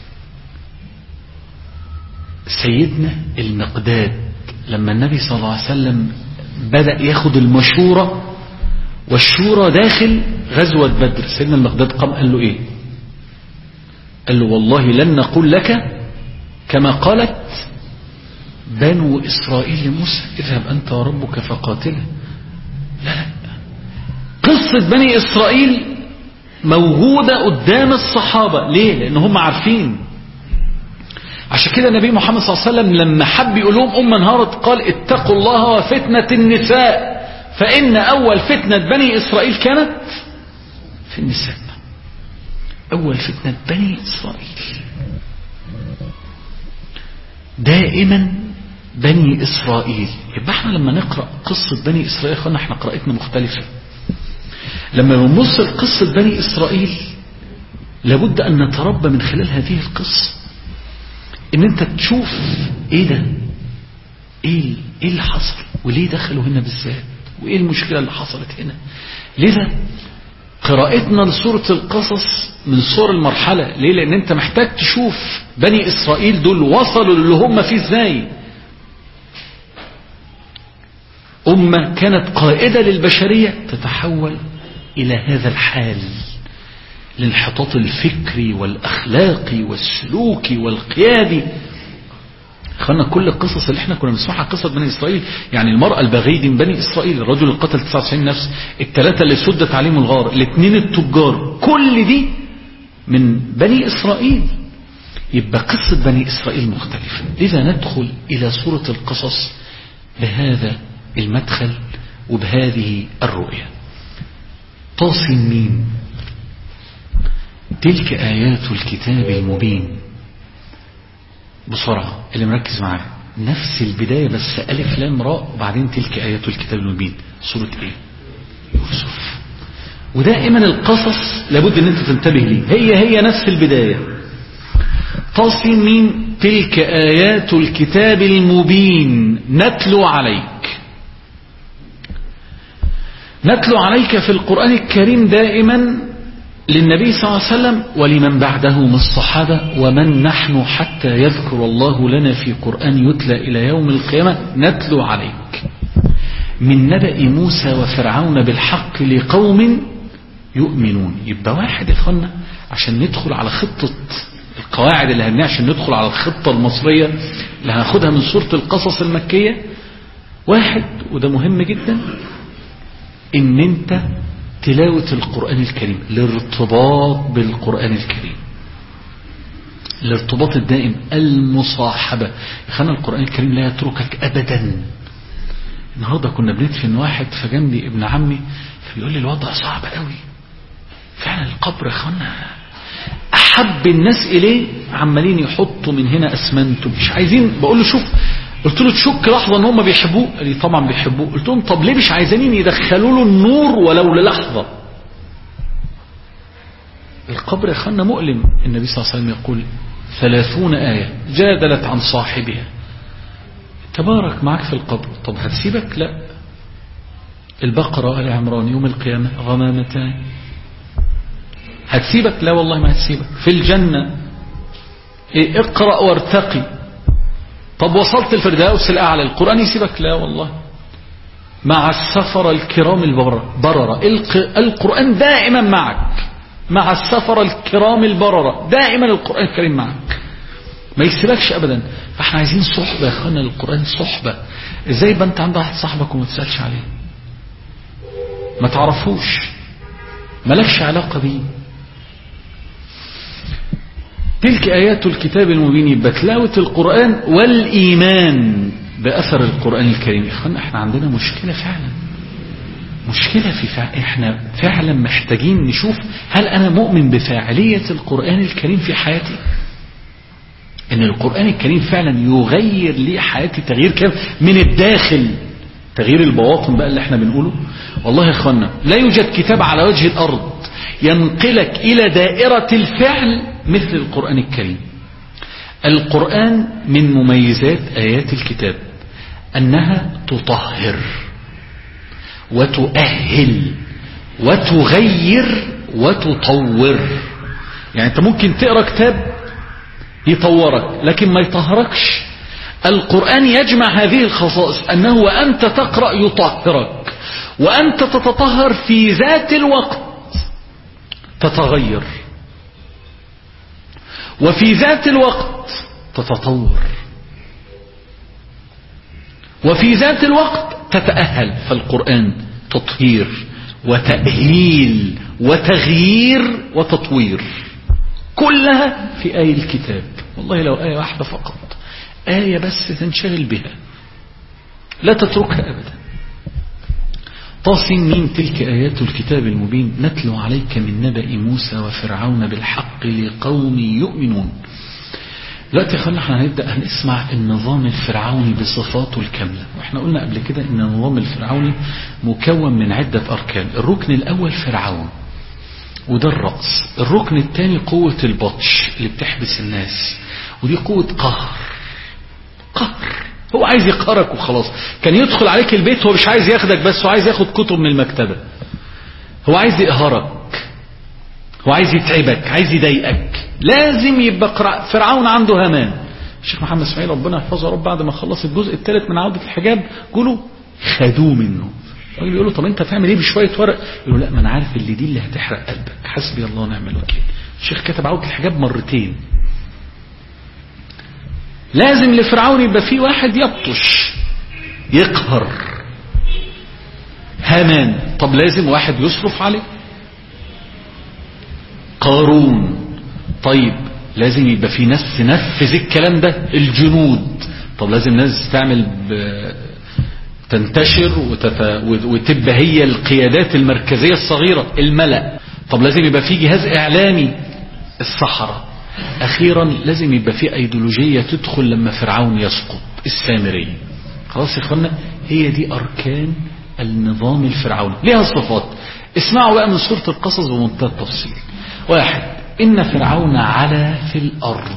سيدنا المقداد لما النبي صلى الله عليه وسلم بدأ ياخد المشورة والشورى داخل غزوة بدر، سيدنا المقداد قام قال له ايه؟ قال له والله لن نقول لك كما قالت بنو إسرائيل لموسى اذهب أنت وربك فقاتله. لا لا، قصة بني إسرائيل موجودة قدام الصحابة. ليه؟ لأن هم عارفين. عشان كده النبي محمد صلى الله عليه وسلم لما حب يقول لهم أمة انهارت قال اتقوا الله وفتنة النساء فإن أول فتنة بني إسرائيل كانت في النساء. أول فتنة بني إسرائيل دائما بني إسرائيل. يبقى احنا لما نقرأ قصة بني إسرائيل خلنا احنا قراءتنا مختلفة. لما بنبص لقصة بني إسرائيل لابد أن نتربى من خلال هذه القصة ان انت تشوف ايه ده، ايه ايه اللي حصل وليه دخلوا هنا بالذات، وايه المشكلة اللي حصلت هنا. لذا قراءتنا لسورة القصص من سور المرحلة. ليه؟ لان انت محتاج تشوف بني اسرائيل دول وصلوا اللي هم فيه ازاي. امة كانت قائدة للبشرية تتحول الى هذا الحال، الانحطاط الفكري والاخلاقي والسلوكي والقيادي. اخوانا كل القصص اللي احنا كنا بنسمعها قصة بني اسرائيل، يعني المرأة البغية دي من بني اسرائيل، الرجل اللي قتل تسعة وتسعين نفس، الثلاثة اللي سدت عليهم الغار، الاثنين التجار، كل دي من بني اسرائيل. يبقى قصة بني اسرائيل مختلفة. لذا ندخل الى سورة القصص بهذا المدخل وبهذه الرؤية. طاسم ميم تلك آيات الكتاب المبين. بسرعة اللي مركز معايا، نفس البداية بس ألف لام راء وبعدين تلك آيات الكتاب المبين. سورة ايه؟ يوسف. ودائما القصص لابد ان انت تنتبه ليه، هي هي نفس البداية. طاسم ميم تلك آيات الكتاب المبين نتلو عليك. نتلو عليك في القرآن الكريم دائما للنبي صلى الله عليه وسلم ولمن بعده من الصحابة ومن نحن حتى يذكر الله لنا في قرآن يتلى إلى يوم القيامة. نتلو عليك من نبأ موسى وفرعون بالحق لقوم يؤمنون. يبقى واحد إخوانا عشان ندخل على خطة القواعد اللي هنبنيها، عشان ندخل على الخطة المصرية اللي هناخدها من سورة القصص المكية، واحد وده مهم جدا ان انت تلاوة القرآن الكريم، الارتباط بالقرآن الكريم، الارتباط الدائم، المصاحبة. يخلنا القرآن الكريم لا يتركك أبدا. النهاردة كنا بندفن واحد فجنبي ابن عمي فبيقول لي الوضع صعب قوي فعلا. القبر يخلنا أحب الناس إليه عمالين يحطوا من هنا أسمنت مش عايزين. بقول له شوف، قلت له تشك لحظة ان هم بيحبوه؟ قال لي طبعا بيحبوه. قلت لهم طب ليه مش عايزين يدخلوا له النور ولو للحظة؟ القبر يا اخوانا مؤلم. النبي صلى الله عليه وسلم يقول ثلاثون آية جادلت عن صاحبها تبارك معك في القبر. طب هتسيبك؟ لا. البقرة آل عمران يوم القيامة غمامتان. هتسيبك؟ لا والله ما هتسيبك. في الجنة إيه؟ اقرأ وارتقي. طب وصلت الفردوس الأعلى القرآن يسيبك؟ لا والله. مع السفر الكرام البررة. القرآن دائما معك، مع السفر الكرام البررة، دائما القرآن الكريم معك ما يسيبكش أبدا. فاحنا عايزين صحبة يا أخوانا للقرآن، صحبة. ازاي يبقى انت عندك واحد صاحبك وما تسألش عليه، ما تعرفوش، مالكش علاقة بيه؟ تلك آيات الكتاب المبين. يبقى تلاوة القرآن والإيمان بأثر القرآن الكريم. إخوانا احنا عندنا مشكلة فعلا، مشكلة في فع... احنا فعلا محتاجين نشوف هل أنا مؤمن بفاعلية القرآن الكريم في حياتي، إن القرآن الكريم فعلا يغير لي حياتي تغيير كامل من الداخل، تغيير البواطن بقى اللي احنا بنقوله. والله يا إخوانا لا يوجد كتاب على وجه الأرض ينقلك إلى دائرة الفعل مثل القرآن الكريم. القرآن من مميزات آيات الكتاب أنها تطهر. وتؤهل وتغير وتطور. يعني انت ممكن تقرأ كتاب يطورك لكن ما يطهركش. القرآن يجمع هذه الخصائص، أنه وأنت تقرأ يطهرك، وأنت تتطهر في ذات الوقت تتغير، وفي ذات الوقت تتطور، وفي ذات الوقت تتأهل. فالقرآن تطهير وتأهيل وتغيير وتطوير، كلها في آية الكتاب. والله لو آية واحدة فقط، آية بس تنشغل بها لا تتركها أبدا. طاسين مين تلك آيات الكتاب المبين نتلو عليك من نبأ موسى وفرعون بالحق لقوم يؤمنون. دلوقتي خلينا احنا هنبدأ هنسمع النظام الفرعوني بصفاته الكاملة. واحنا قلنا قبل كده ان النظام الفرعوني مكون من عدة أركان. الركن الأول فرعون وده الرأس. الركن الثاني قوة البطش اللي بتحبس الناس، ودي قوة قهر. قهر هو عايز يقهرك وخلاص. كان يدخل عليك البيت هو مش عايز ياخدك بس، هو عايز ياخد كتب من المكتبة، هو عايز يقهرك، هو عايز يتعبك، عايز يضايقك. لازم يبقى فرعون عنده هامان. الشيخ محمد اسماعيل ربنا يحفظه رب بعد ما خلص الجزء الثالث من عودة الحجاب قولوا خدوه منه. الراجل يقول له طب انت تعمل ايه بشويه ورق؟ يقول له لا ما انا عارف اللي دي اللي هتحرق قلبك. حسبي الله ونعم الوكيل. الشيخ كتب عودة الحجاب مرتين. لازم لفرعون يبقى فيه واحد يبطش يقهر. هامان طب لازم واحد يصرف عليه. قارون طيب لازم يبقى فيه ناس تنفذ الكلام ده. الجنود طب لازم ناس تعمل تنتشر وتت... وتبقى هي القيادات المركزية الصغيرة. الملأ طب لازم يبقى فيه جهاز إعلامي. السحرة أخيرا لازم يبقى فيه أيديولوجية تدخل لما فرعون يسقط. السامري. خلاص يا اخوانا هي دي أركان النظام الفرعوني. ليها صفات. اسمعوا بقى من سورة القصص بمنتهى التفصيل. واحد إن فرعون علا في الأرض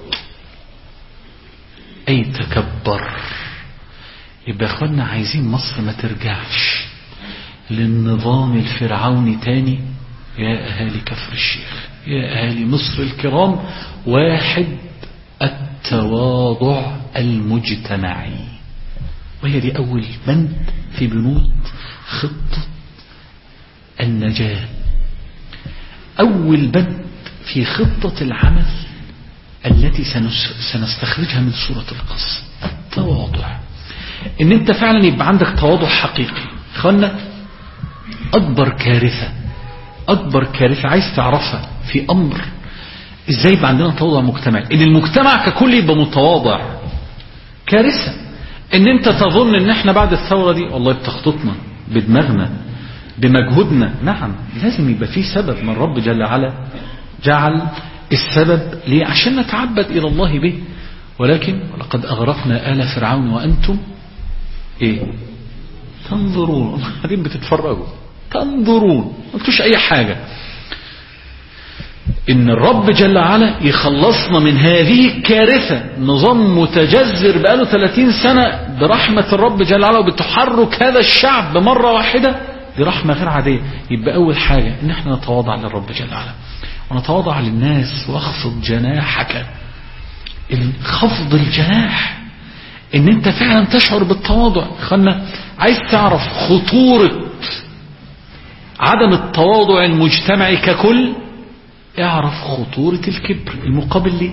أي تكبر. يبقى يا اخوانا عايزين مصر ما ترجعش للنظام الفرعوني تاني. يا أهالي كفر الشيخ، يا أهالي مصر الكرام، واحد التواضع المجتمعي. وهي دي أول بند في بنود خطة النجاة. أول بند في خطة العمل التي سنستخرجها من سورة القصص التواضع. ان انت فعلا يبقى عندك تواضع حقيقي. اخوانا اكبر كارثة اكبر كارثة عايز تعرفها في امر ازاي يبقى عندنا تواضع مجتمعي، ان المجتمع ككل يبقى متواضع. كارثة ان انت تظن ان احنا بعد الثورة دي والله بتخططنا بدماغنا بمجهودنا. نعم لازم يبقى فيه سبب من رب جل وعلا جعل السبب ليه عشان نتعبد الى الله به. ولكن ولقد اغرقنا آل فرعون وانتم ايه تنظرون. قاعدين بتتفرجوا تنظرون ما قلتوش اي حاجة. ان الرب جل وعلا يخلصنا من هذه الكارثة. نظام متجذر بقاله ثلاثين سنة برحمة الرب جل وعلا وبتحرك هذا الشعب بمرة واحدة. دي رحمة غير عادية. يبقى اول حاجة ان احنا نتواضع للرب جل وعلا ونتواضع للناس. واخفض جناحك. خفض الجناح ان انت فعلا تشعر بالتواضع. خلنا عايز تعرف خطورة عدم التواضع المجتمعي ككل، اعرف خطورة الكبر. المقابل ليه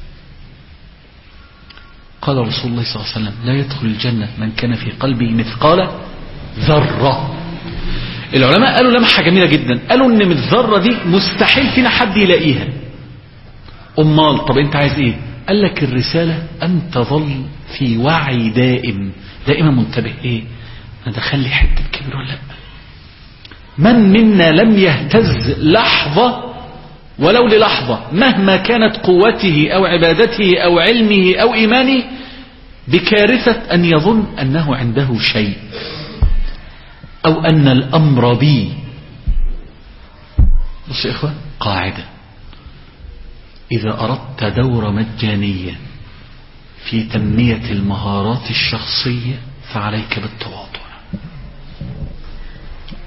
قال رسول الله صلى الله عليه وسلم لا يدخل الجنة من كان في قلبه مثقال ذرة. العلماء قالوا لمحة جميلة جدا. قالوا ان من الذرة دي مستحيل فينا حد يلاقيها. امال طب انت عايز ايه؟ قال لك الرسالة أن تظل في وعي دائم دائما منتبه. إيه أنا دخل لي حتة كبير ولا لا؟ من منا لم يهتز لحظة ولو للحظة مهما كانت قوته أو عبادته أو علمه أو إيمانه بكارثة أن يظن أنه عنده شيء أو أن الأمر بي. بص يا إخوة قاعدة. إذا أردت دورة مجانية في تنمية المهارات الشخصية فعليك بالتواضع.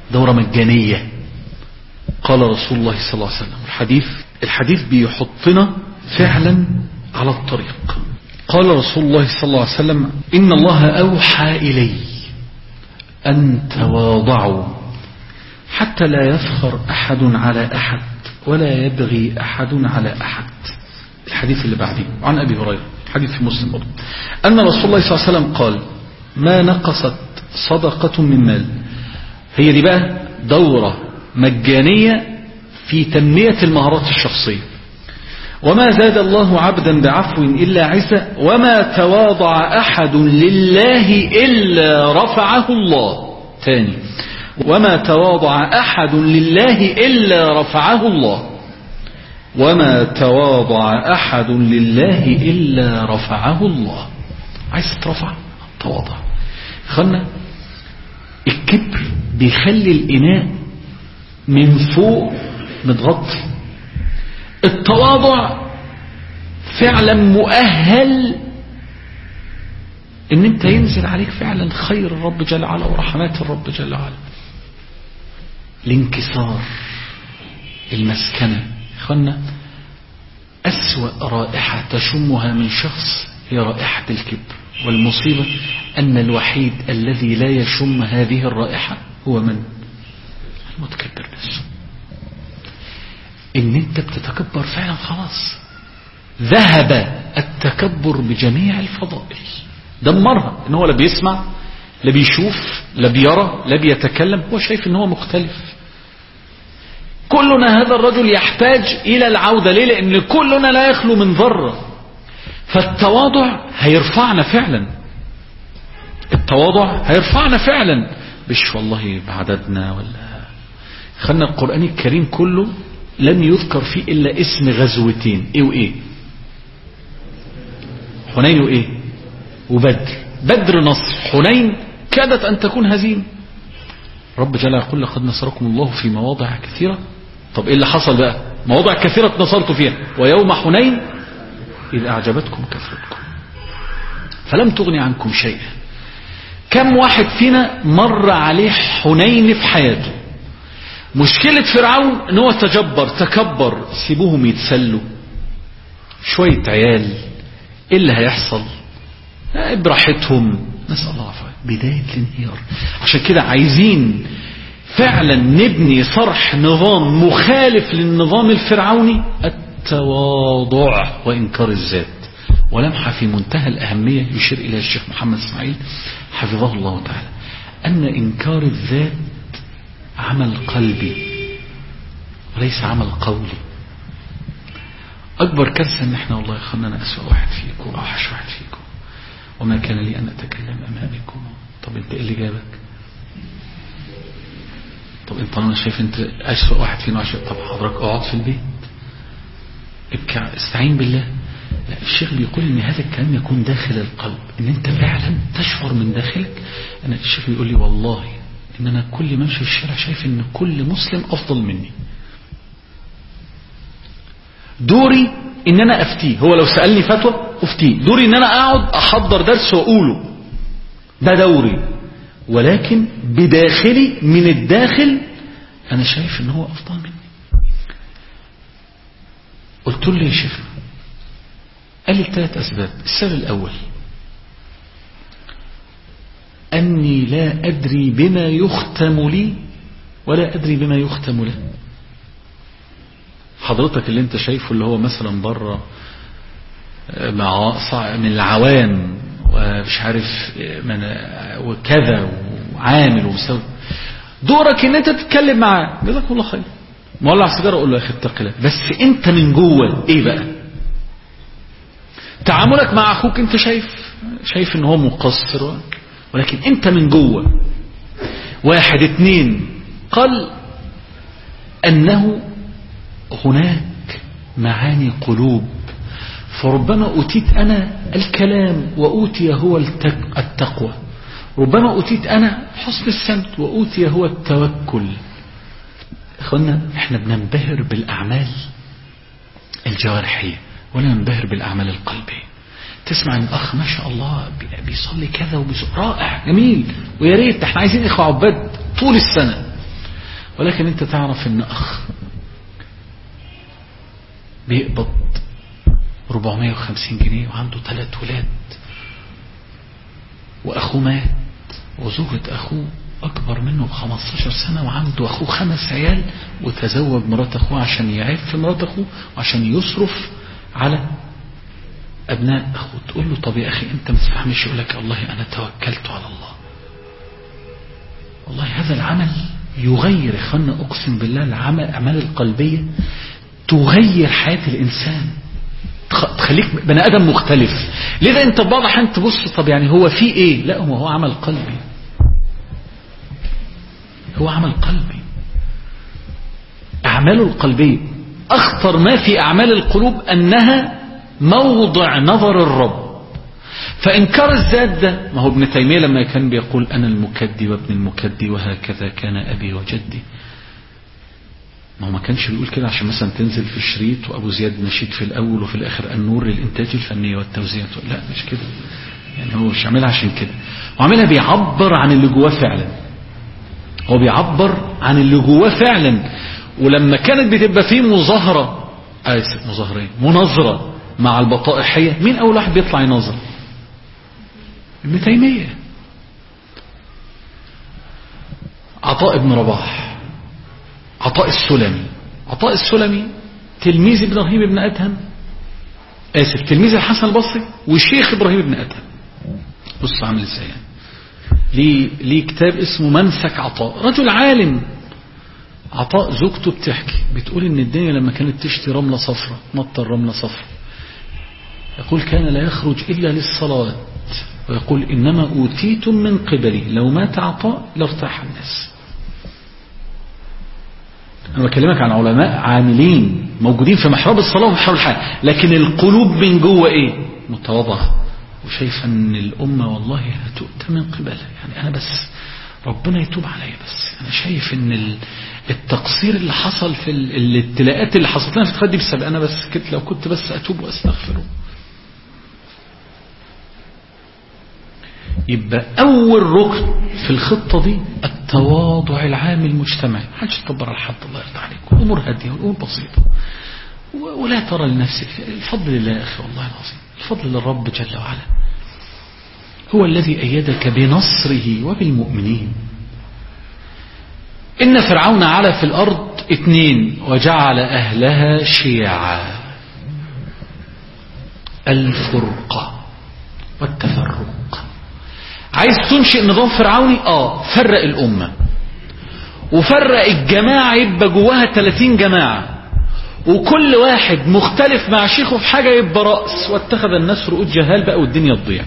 دورة مجانية. قال رسول الله صلى الله عليه وسلم، الحديث الحديث بيحطنا فعلا على الطريق. قال رسول الله صلى الله عليه وسلم: إن الله أوحى إلي أن تواضعوا حتى لا يفخر أحد على أحد ولا يبغي أحد على أحد. الحديث اللي بعديه عن أبي هريرة، حديث في مسلم برضه، أن رسول الله صلى الله عليه وسلم قال: ما نقصت صدقة من مال. هي دي بقى دورة مجانية في تنمية المهارات الشخصية. وما زاد الله عبدا بعفو إلا عزا وما تواضع أحد لله إلا رفعه الله. ثاني، وما تواضع أحد لله إلا رفعه الله. وما تواضع أحد لله إلا رفعه الله. عايز ترفع؟ تواضع. خلنا الكبر بيخلي الإناء من فوق متغطي. التواضع فعلا مؤهل ان انت ينزل عليك فعلا خير الرب جل وعلا ورحمات الرب جل وعلا. الانكسار، المسكنة. اخوانا، أسوأ رائحة تشمها من شخص هي رائحة الكبر، والمصيبة أن الوحيد الذي لا يشم هذه الرائحة هو من؟ المتكبر نفسه. ان انت بتتكبر فعلا خلاص ذهب التكبر بجميع الفضائل، دمرها. ان هو لا بيسمع لا بيشوف لا بيرى لا بيتكلم، هو شايف ان هو مختلف. كلنا هذا الرجل يحتاج الى العودة. ليه؟ لان كلنا لا يخلو من ذرة. فالتواضع هيرفعنا فعلا، التواضع هيرفعنا فعلا، مش والله بعددنا ولا. خلنا القرآن الكريم كله لم يذكر فيه إلا اسم غزوتين، إيه وإيه؟ حنين وإيه؟ وبدر. بدر نصر، حنين كادت أن تكون هزيمة. رب جل يقول: لقد نصركم الله في مواضع كثيرة. طب إيه اللي حصل بقى؟ مواضع كثيرة نصرت فيها. ويوم حنين إذ أعجبتكم كثرتكم فلم تغني عنكم شيئا. كم واحد فينا مر عليه حنين في حياته؟ مشكلة فرعون ان هو تجبر تكبر. سيبوهم يتسلوا، شوية عيال، ايه اللي هيحصل؟ براحتهم. نسأل الله العافية. بداية الانهيار. عشان كده عايزين فعلا نبني صرح نظام مخالف للنظام الفرعوني: التواضع وإنكار الذات. ولمحة في منتهى الأهمية يشير إليها الشيخ محمد إسماعيل حفظه الله تعالى، أن إنكار الذات عمل قلبي وليس عمل قولي. أكبر كارثة إن إحنا والله يا أخوانا أنا أسوأ واحد فيكم وأوحش واحد فيكم، وما كان لي أن أتكلم أمامكم. طب أنت إيه اللي جابك؟ طب أنت أنا شايف أنت أسوأ واحد فينا وعشان. طب حضرتك اقعد في البيت ابكي استعين بالله. لا، الشيخ بيقول ان هذا الكلام يكون داخل القلب، ان انت فعلا تشعر من داخلك. انا الشيخ بيقول لي والله ان انا كل ما امشي في الشارع شايف ان كل مسلم افضل مني. دوري ان انا افتيه، هو لو سألني فتوى افتيه. دوري ان انا اقعد احضر درس واقوله، ده دوري. ولكن بداخلي من الداخل انا شايف ان هو افضل مني. قلت له يا شيخ، قال لي ثلاث أسباب. السبب الأول أني لا أدري بما يختم لي ولا أدري بما يختم له. حضرتك اللي انت شايفه اللي هو مثلا بره من العوام ومش عارف من وكذا وعامل ومسوي، دورك ان انت تتكلم معاه جزاك الله خير، مولع سيجاره اقول له يا اخي اتق الله. بس انت من جوه ايه بقى؟ تعاملك مع اخوك انت شايف شايف ان هو مقصر، ولكن انت من جوه. واحد اتنين، قال انه هناك معاني قلوب، فربما أوتيت أنا الكلام وأوتي هو التقوى، ربما أوتيت أنا حسن السمت وأوتي هو التوكل. أخوانا احنا بننبهر بالأعمال الجوارحية ولا ننبهر بالأعمال القلبية. تسمع ان اخ ما شاء الله بيصلي كذا وبيصلي رائع جميل ويا ريت، احنا عايزين اخوة عباد طول السنة. ولكن انت تعرف ان اخ بيقبض أربعمائة وخمسين جنيه وعنده ثلاث ولاد، واخوه مات، وزوجة اخوه اكبر منه بخمستاشر سنة وعنده اخوه خمس عيال، وتزوج مرات اخوه عشان يعيب في مرات اخوه وعشان يصرف على ابناء اخوه. تقول له طب يا اخي انت ما تفهمش؟ يقول لك والله انا توكلت على الله. والله هذا العمل يغير، يا اخوانا اقسم بالله العمل الاعمال القلبية تغير حياة الانسان، تخليك بني ادم مختلف. لذا انت ببعض الاحيان تبص طب يعني هو في ايه؟ لا هو هو عمل قلبي، هو عمل قلبي. اعماله القلبية اخطر ما في اعمال القلوب انها موضع نظر الرب. فانكار الذات ده، ما هو ابن تيمية لما كان بيقول انا المكدي وابن المكدي وهكذا كان ابي وجدي، ما هو ما كانش بيقول كده عشان مثلا تنزل في الشريط وابو زياد نشيد في الاول وفي الاخر النور للانتاج الفني والتوزيع. لا مش كده، يعني هو مش عاملها عشان كده، هو عاملها بيعبر عن اللي جواه فعلا، هو بيعبر عن اللي جواه فعلا. ولما كانت بتبقى فيه مظاهرة آسف مظاهرين مناظرة مع البطائحية، مين اول واحد بيطلع يناظر؟ ابن تيمية. عطاء بن رباح، عطاء السلمي، عطاء السلمي تلميذ ابراهيم بن أدهم، آسف تلميذ الحسن البصري وشيخ ابراهيم بن أدهم. بص عامل ازاي يعني. ليه ليه كتاب اسمه منسك عطاء، رجل عالم. عطاء زوجته بتحكي بتقول ان الدنيا لما كانت تشتي رملة صفرة، نطر رملة صفرة، يقول كان لا يخرج إلا للصلاة، ويقول إنما أوتيتم من قبلي، لو مات عطاء لارتاح الناس. أنا بكلمك عن علماء عاملين موجودين في محراب الصلاة ومحراب الحياة، لكن القلوب من جوه إيه؟ متواضعة وشايفة أن الأمة والله هتؤتى من قبلها. يعني أنا بس ربنا يتوب عليا، بس أنا شايف أن التقصير اللي حصل في الابتلاءات اللي حصلت لنا في الخد دي بسبب أنا بس كنت لو كنت بس أتوب وأستغفره. يبقى أول ركن في الخطة دي التواضع العام المجتمعي، ما حدش يتكبر على حد، الله يرضى عليك، والأمور هادية والأمور بسيطة، ولا ترى لنفسك. الفضل لله يا أخي والله العظيم، الفضل للرب جل وعلا، هو الذي أيدك بنصره وبالمؤمنين. إن فرعون علا في الأرض اثنين وجعل أهلها شيعا، الفرقة والتفرق. عايز تنشئ نظام فرعوني؟ اه فرق الأمة وفرق الجماعة، يبقى جواها ثلاثين جماعة وكل واحد مختلف مع شيخه في حاجة يبقى رأس، واتخذ الناس رؤوس جهال بقى والدنيا تضيع.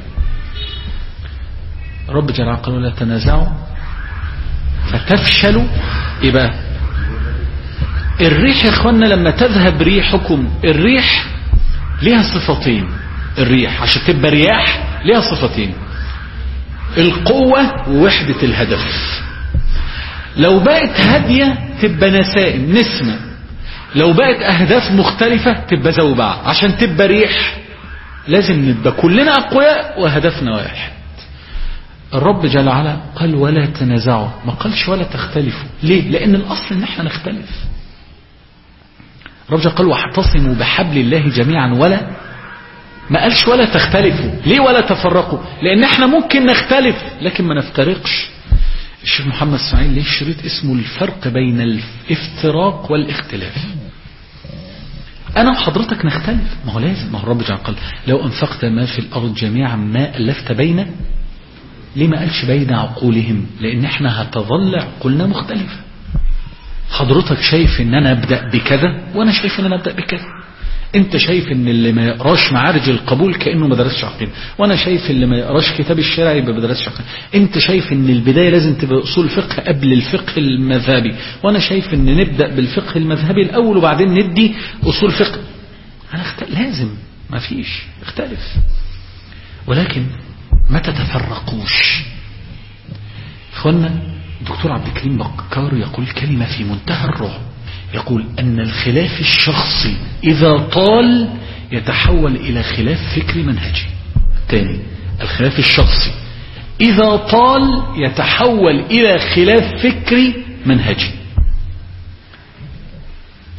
رب جل وعلا قال ولا تنازعوا فتفشلوا. يبقى الريح يا اخوانا لما تذهب ريحكم، الريح ليها صفتين، الريح عشان تبقى رياح ليها صفتين، القوة ووحدة الهدف. لو بقت هادية تبقى نسائم نسمة، لو بقت أهداف مختلفة تبقى زوبعة. عشان تبقى ريح لازم نبقى كلنا أقوياء وهدفنا واحد. الرب جل وعلا قال ولا تنازعوا، ما قالش ولا تختلفوا. ليه؟ لأن الأصل إن احنا نختلف. الرب جل قال واعتصموا بحبل الله جميعا ولا، ما قالش ولا تختلفوا. ليه ولا تفرقوا؟ لأن احنا ممكن نختلف لكن ما نفترقش. الشيخ محمد اسماعيل ليه شريط اسمه الفرق بين الافتراق والاختلاف. أنا وحضرتك نختلف، ما هو لازم، ما هو الرب جل قال لو أنفقت ما في الأرض جميعا ما ألفت بين، ليه ما قالش بين عقولهم؟ لأن احنا هتظل عقولنا مختلفة. حضرتك شايف ان انا ابدأ بكذا وانا شايف ان انا ابدأ بكذا. انت شايف ان اللي ما يقراش معارج القبول كأنه ما درسش عقيدة، وانا شايف اللي ما يقراش كتاب الشرع يبقى ما درسش عقيدة. انت شايف ان البداية لازم تبقى اصول فقه قبل الفقه المذهبي، وانا شايف ان نبدأ بالفقه المذهبي الاول وبعدين ندي اصول فقه. انا اخت... لازم ما فيش اختلف، ولكن ما تتفرقوش. اخوانا الدكتور عبد الكريم بكار يقول كلمة في منتهى الرعب، يقول أن الخلاف الشخصي إذا طال يتحول إلى خلاف فكري منهجي. تاني، الخلاف الشخصي إذا طال يتحول إلى خلاف فكري منهجي.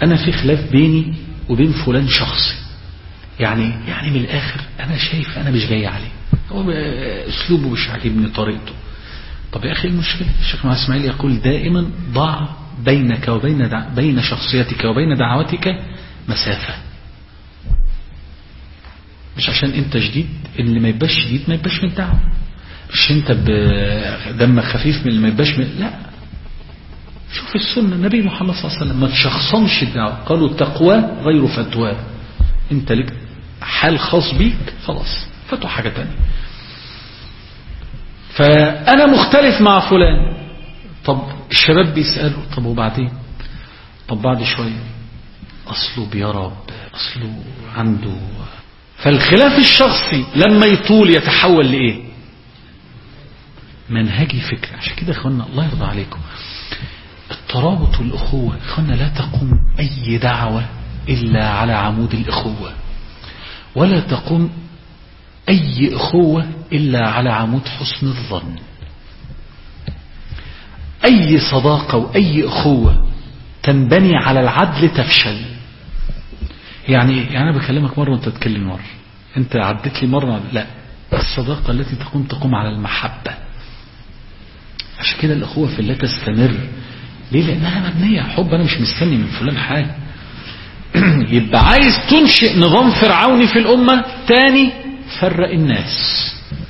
أنا في خلاف بيني وبين فلان شخصي، يعني يعني من الآخر أنا شايف أنا مش جاي عليه، هو أسلوبه مش عاجبني، طريقته. طب يا أخي المشكلة الشيخ محمد إسماعيل يقول دائما ضع بينك وبين دع... بين شخصيتك وبين دعوتك مسافة. مش عشان انت جديد اللي ما يبقاش جديد ما يبقاش من الدعوة، مش انت بدمك خفيف من اللي ما يبقاش من، لا. شوف السنة النبي محمد صلى الله عليه وسلم ما تشخصنش الدعوة، قالوا التقوى غير فتوى، انت لك حال خاص بيك خلاص، فتوى حاجة تانية. فأنا مختلف مع فلان، طب الشباب بيسألوا طب وبعدين، طب بعد شوية أصله بيرى، أصله عنده. فالخلاف الشخصي لما يطول يتحول لإيه؟ منهجي فكرة. عشان كده اخوانا الله يرضى عليكم، الترابط والأخوة اخوانا لا تقوم أي دعوة إلا على عمود الأخوة، ولا تقوم أي أخوة إلا على عمود حسن الظن. أي صداقة وأي أخوة تنبني على العدل تفشل. يعني يعني أنا بكلمك مرة وأنت تتكلم مرة، أنت عدت لي مرة، لا. الصداقة التي تقوم تقوم على المحبة. عشان كده الأخوة في الله تستمر. ليه؟ لأنها مبنية حب، أنا مش مستني من فلان حاجة. يبقى عايز تنشئ نظام فرعوني في الأمة تاني، فرق الناس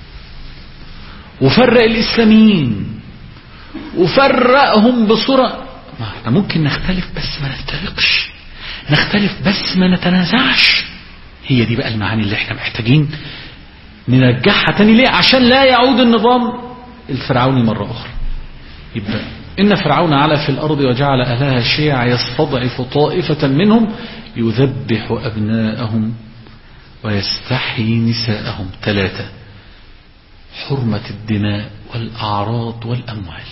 وفرق الإسلاميين وفرقهم بصورة. ما احنا ممكن نختلف بس ما نفترقش، نختلف بس ما نتنازعش. هي دي بقى المعاني اللي احنا محتاجين نرجعها تاني. ليه؟ عشان لا يعود النظام الفرعوني مرة أخرى. يبقى إن فرعون علا في الأرض وجعل أهلها شيعا يستضعف طائفة منهم يذبح أبناءهم ويستحيي نساءهم. ثلاثة، حرمة الدماء والأعراض والأموال.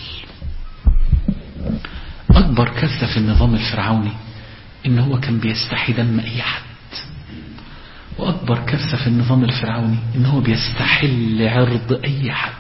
أكبر كارثة في النظام الفرعوني إن هو كان بيستحي دم أي حد، وأكبر كارثة في النظام الفرعوني إن هو بيستحل عرض أي حد.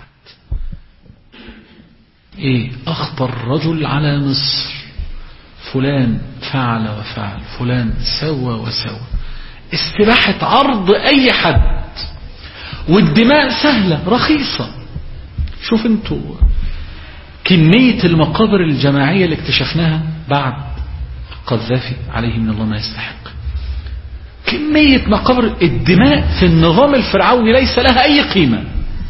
إيه أخطر رجل على مصر؟ فلان فعل وفعل، فلان سوى وسوى. استباحة عرض أي حد، والدماء سهلة رخيصة. شوف انتوا كمية المقابر الجماعية اللي اكتشفناها بعد قذافي عليه من الله ما يستحق. كمية مقابر الدماء في النظام الفرعوني ليس لها أي قيمة،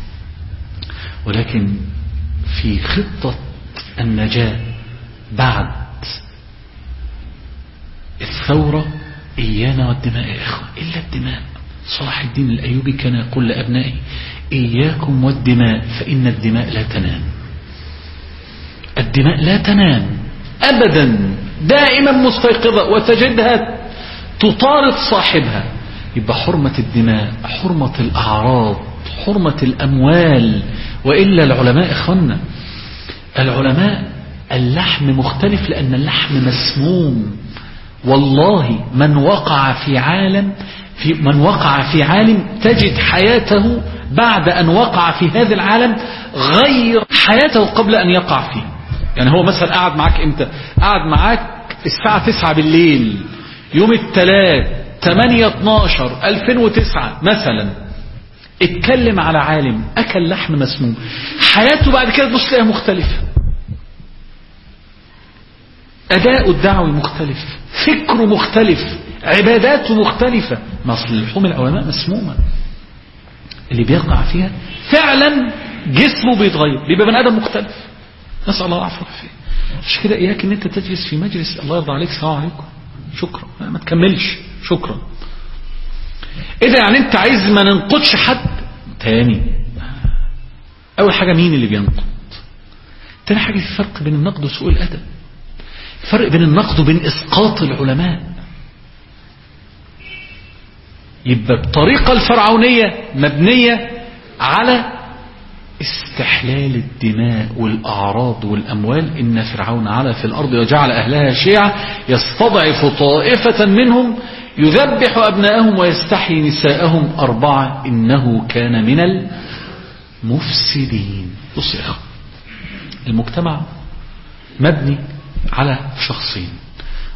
ولكن في خطة النجاة بعد الثورة إيانا والدماء يا إخوة، إلا الدماء. صلاح الدين الأيوبي كان يقول لأبنائي إياكم والدماء فإن الدماء لا تنام. الدماء لا تنام أبدا، دائما مستيقظة وتجدها تطارد صاحبها. يبقى حرمة الدماء، حرمة الأعراض، حرمة الأموال. وإلا العلماء إخوانا، العلماء اللحم مختلف لأن اللحم مسموم. والله من وقع في عالم في من وقع في عالم تجد حياته بعد أن وقع في هذا العالم غير حياته قبل أن يقع فيه. يعني هو مثلا قاعد معاك امتى؟ قاعد معاك الساعة تسعة بالليل يوم الثلاث ثمانية اتناشر ألفين وتسعة مثلا، اتكلم على عالم أكل لحم مسموم، حياته بعد كده تبص تلاقيها مختلفة، أداء الدعوي مختلف، فكره مختلف، عباداته مختلفة. ما أصل لحوم العلماء مسمومة، اللي بيقع فيها فعلا جسمه بيتغير، بيبقى بني آدم مختلف. نسأل الله العافية والعافية. مش كده إياك إن أنت تجلس في مجلس الله يرضى عليك السلام عليكم شكرا ما تكملش شكرا. إذا يعني أنت عايز ما ننقدش حد تاني. أول حاجة مين اللي بينقد؟ تاني حاجة في فرق بين النقد وسوء الأدب، فرق بين النقد وبين إسقاط العلماء. يبقى الطريقة الفرعونية مبنية على استحلال الدماء والأعراض والأموال. إن فرعون علا في الأرض وجعل أهلها شيعا يستضعف طائفة منهم يذبح أبناءهم ويستحيي نساءهم. أربعة، إنه كان من المفسدين. بص يا أخي، المجتمع مبني على شخصين،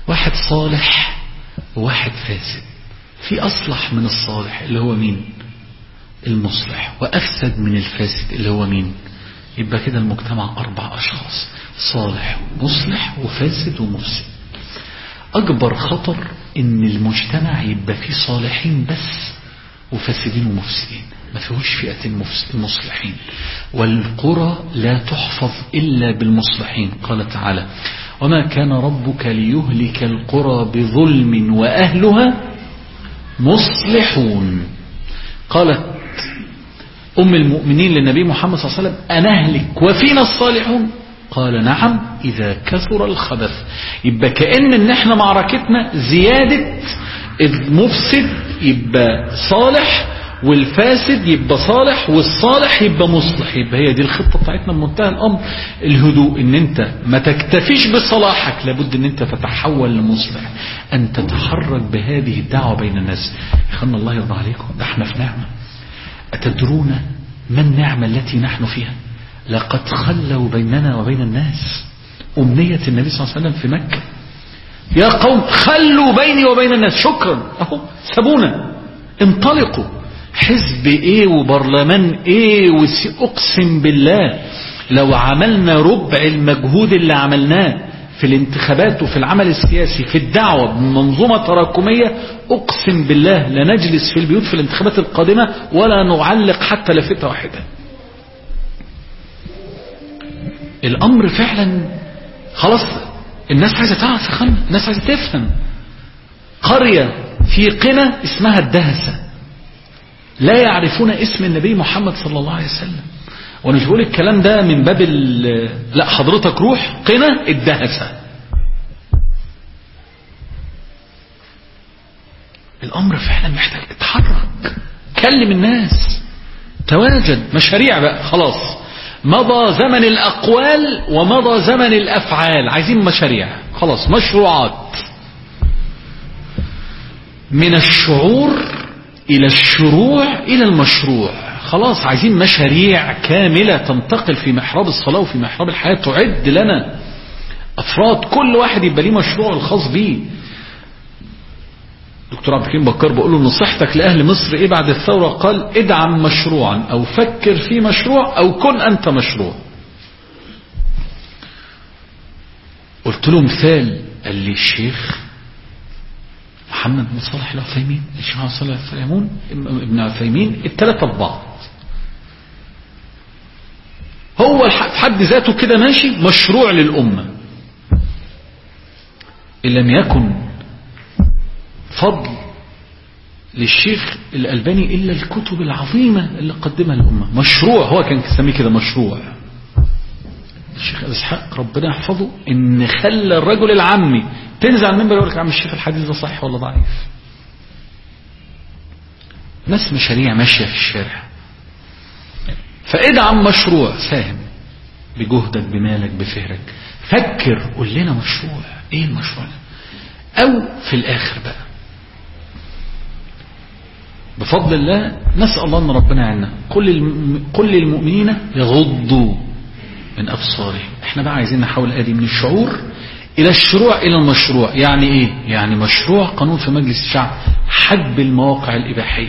واحد صالح وواحد فاسد. في أصلح من الصالح اللي هو مين؟ المصلح. وأفسد من الفاسد اللي هو مين؟ يبقى كده المجتمع أربع أشخاص: صالح ومصلح وفاسد ومفسد. أكبر خطر إن المجتمع يبقى فيه صالحين بس وفاسدين ومفسدين، ما فيهوش فئة المصلحين. والقرى لا تحفظ إلا بالمصلحين. قال تعالى: وما كان ربك ليهلك القرى بظلم وأهلها مصلحون. قالت أم المؤمنين للنبي محمد صلى الله عليه وسلم: أنهلك وفينا الصالحون؟ قال: نعم إذا كثر الخبث. يبقى كأن ان احنا معركتنا زيادة المفسد يبقى صالح والفاسد يبقى صالح والصالح يبقى مصلح. يبقى هي دي الخطة بتاعتنا بمنتهى الأمر. الهدوء ان انت ما تكتفيش بصلاحك، لابد ان انت تتحول لمصلح، ان تتحرك بهذه الدعوة بين الناس. يخلنا الله يرضى عليكم، ده احنا في نعمة. أتدرون ما النعمة التي نحن فيها؟ لقد خلوا بيننا وبين الناس. أمنية النبي صلى الله عليه وسلم في مكة: يا قوم خلوا بيني وبين الناس. شكرا، أهو سابونا، انطلقوا. حزب ايه وبرلمان ايه وأقسم بالله لو عملنا ربع المجهود اللي عملناه في الانتخابات وفي العمل السياسي في الدعوة بمنظومة تراكمية، أقسم بالله لنجلس في البيوت في الانتخابات القادمة ولا نعلق حتى لفتة واحدة. الأمر فعلا خلاص، الناس عايزة تعرف يا خلنا، الناس عايزة تفهم. قرية في قنا اسمها الدهسة، لا يعرفون اسم النبي محمد صلى الله عليه وسلم. وانا مش بقول الكلام ده من باب لا، حضرتك روح قنا الدهسة. الامر فعلا محتاج اتحرك، كلم الناس، تواجد. مشاريع بقى خلاص، مضى زمن الاقوال ومضى زمن الافعال. عايزين مشاريع خلاص، مشروعات. من الشعور الى الشروع الى المشروع. خلاص عايزين مشاريع كاملة تنتقل في محراب الصلاة وفي محراب الحياة، تعد لنا أفراد كل واحد يبقى ليه مشروع الخاص بيه. دكتور عبد الحكيم بكار بقول له: نصيحتك لأهل مصر إيه بعد الثورة؟ قال: ادعم مشروعا أو فكر في مشروع أو كن أنت مشروع. قلت له مثال، قال لي: الشيخ محمد بن صالح العثيمين، الشيخ محمد صالح العثيمين ابن عثيمين، الثلاثة ببعض. هو في حد ذاته كده ماشي مشروع للأمة. إن لم يكن فضل للشيخ الألباني إلا الكتب العظيمة اللي قدمها الأمة. مشروع، هو كان يسميه كده مشروع. الشيخ إسحاق ربنا يحفظه إن خلى الرجل العامي تنزل على المنبر يقول لك: عم الشيخ الحديث ده صحيح ولا ضعيف؟ ناس مشاريع ماشية في الشارع. فادعم مشروع، ساهم بجهدك بمالك بفهرك، فكر قول لنا مشروع ايه المشروع ده. او في الاخر بقى بفضل الله نسأل الله ان ربنا يعيننا. كل الم... كل المؤمنين يغضوا من ابصارهم. احنا بقى عايزين نحاول ادي من الشعور الى الشروع الى المشروع. يعني ايه؟ يعني مشروع قانون في مجلس الشعب حجب المواقع الاباحيه،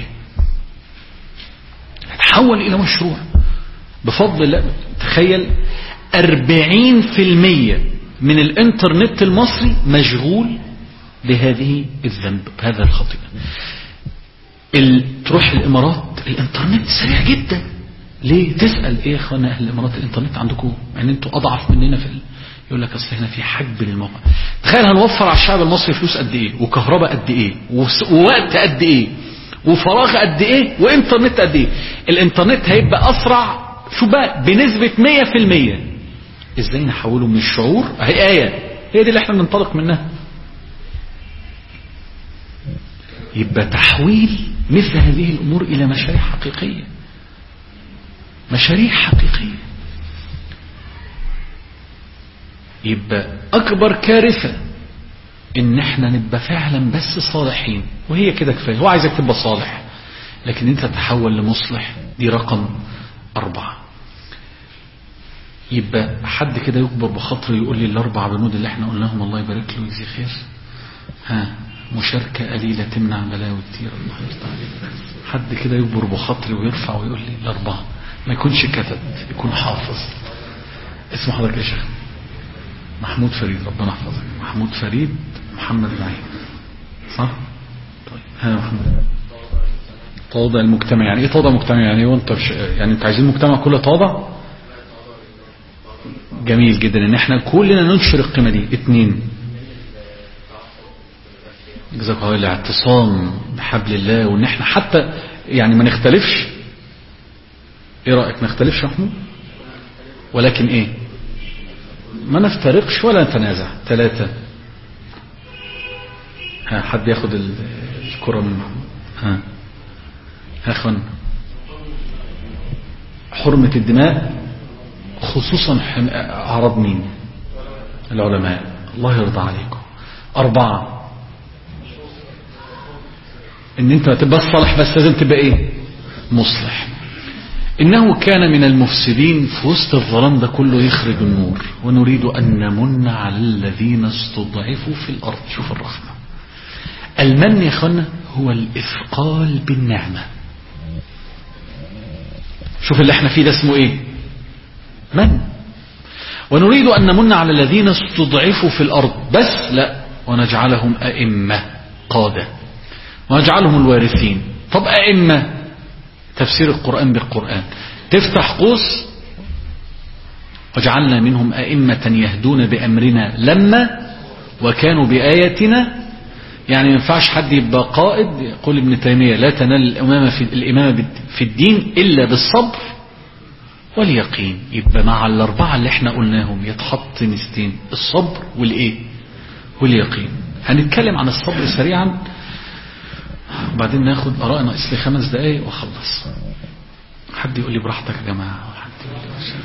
تحول الى مشروع بفضل الله. تخيل أربعين في المية من الانترنت المصري مشغول بهذه الذنب، بهذا الخطيئة. تروح الامارات الانترنت سريع جدا. ليه؟ تسأل ايه يا اخوانا اهل الامارات الانترنت عندكم يعني انتوا اضعف مننا في ال... يقول لك اصل هنا في حجب للموقع. تخيل هنوفر على الشعب المصري فلوس قد ايه، وكهرباء قد ايه، ووقت قد ايه، وفراغ قد ايه، وانترنت قد ايه. الانترنت هيبقى اسرع شو بقى بنسبة مية في المية. ازاي نحوله من الشعور؟ هي آية، هي دي اللي احنا بننطلق منها. يبقى تحويل مثل هذه الامور الى مشاريع حقيقية، مشاريع حقيقية. يبقى اكبر كارثة ان احنا نبقى فعلا بس صالحين، وهي كده كفاية. هو عايزك تبقى صالح لكن انت تحول لمصلح، دي رقم اربعة. يبقى حد كده يكبر بخاطره يقول لي الاربع بنود اللي احنا قلناهم الله يبارك له ويجزيه خير. ها مشاركة قليلة تمنع بلاوي كتير. الله يرضى عليك. حد كده يكبر بخاطري ويرفع ويقول لي الأربعة، ما يكونش كتب، يكون حافظ. اسم حضرتك يا شيخ؟ محمود فريد، ربنا يحفظك. محمود فريد محمد نعيم، صح؟ طيب ها محمود. تواضع المجتمع، يعني ايه تواضع المجتمع؟ يعني وانت بش... يعني انت عايزين المجتمع كله تواضع؟ جميل جدا ان احنا كلنا ننشر القيمة دي. اتنين، جزاك الله الاعتصام بحبل الله، وان احنا حتى يعني ما نختلفش. ايه رأيك ما نختلفش يا محمود؟ ولكن ايه، ما نفترقش ولا نتنازع. ثلاثة، ها حد ياخد الكرة من محمود. ها ها اخوان، حرمة الدماء خصوصا اعراض مين؟ العلماء، الله يرضى عليكم. أربعة، ان انت ما تبقى صالح بس، لازم تبقى ايه؟ مصلح. انه كان من المفسدين، في وسط الظلام ده كله يخرج النور. ونريد ان نمن على الذين استضعفوا في الارض. شوف الرحمة. المن يا اخوانا هو الاثقال بالنعمة. شوف اللي احنا فيه ده اسمه ايه؟ من. ونريد ان نمن على الذين استضعفوا في الارض، بس لا، ونجعلهم ائمة قادة، ونجعلهم الوارثين. طب ائمة، تفسير القرآن بالقرآن. تفتح قوس وجعلنا منهم ائمة يهدون بأمرنا لما وكانوا بآياتنا. يعني ما ينفعش حد يبقى قائد. يقول ابن تيمية لا تنال الإمامة في, الإمامة في الدين إلا بالصبر واليقين. يبقى مع الأربعة اللي احنا قلناهم يتحط نستين: الصبر والإيه واليقين. هنتكلم عن الصبر سريعا، وبعدين ناخد آراء. ناقص لي خمس دقايق وأخلص. حد يقول لي براحتك يا جماعة، حد يقول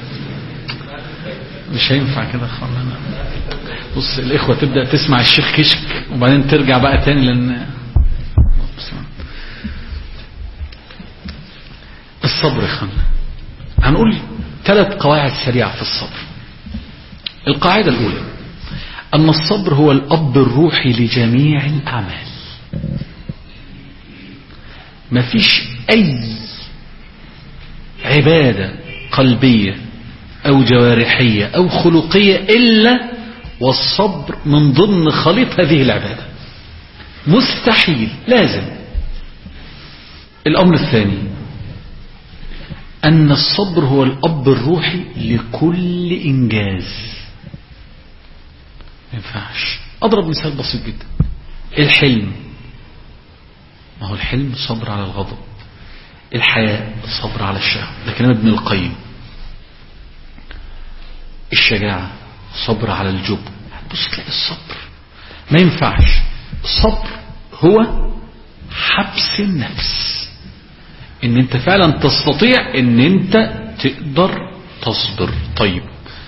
لي مش هينفع كده خالص. بص الإخوة تبدأ تسمع الشيخ كشك وبعدين ترجع بقى تاني، لأن الصبر يا اخوانا. هنقول ثلاث قواعد سريعة في الصبر. القاعدة الأولى أن الصبر هو الأب الروحي لجميع الأعمال. ما فيش أي عبادة قلبية أو جوارحية أو خلقية إلا والصبر من ضمن خليط هذه العبادة. مستحيل، لازم. الأمر الثاني أن الصبر هو الأب الروحي لكل إنجاز. ما ينفعش. أضرب مثال بسيط جدا: الحلم، ما هو الحلم صبر على الغضب. الحياء صبر على الشهوة، ده كلام ابن القيم. الشجاعة صبر على الجبن. بص تلاقي الصبر ما ينفعش. الصبر هو حبس النفس، ان انت فعلا تستطيع ان انت تقدر تصبر. طيب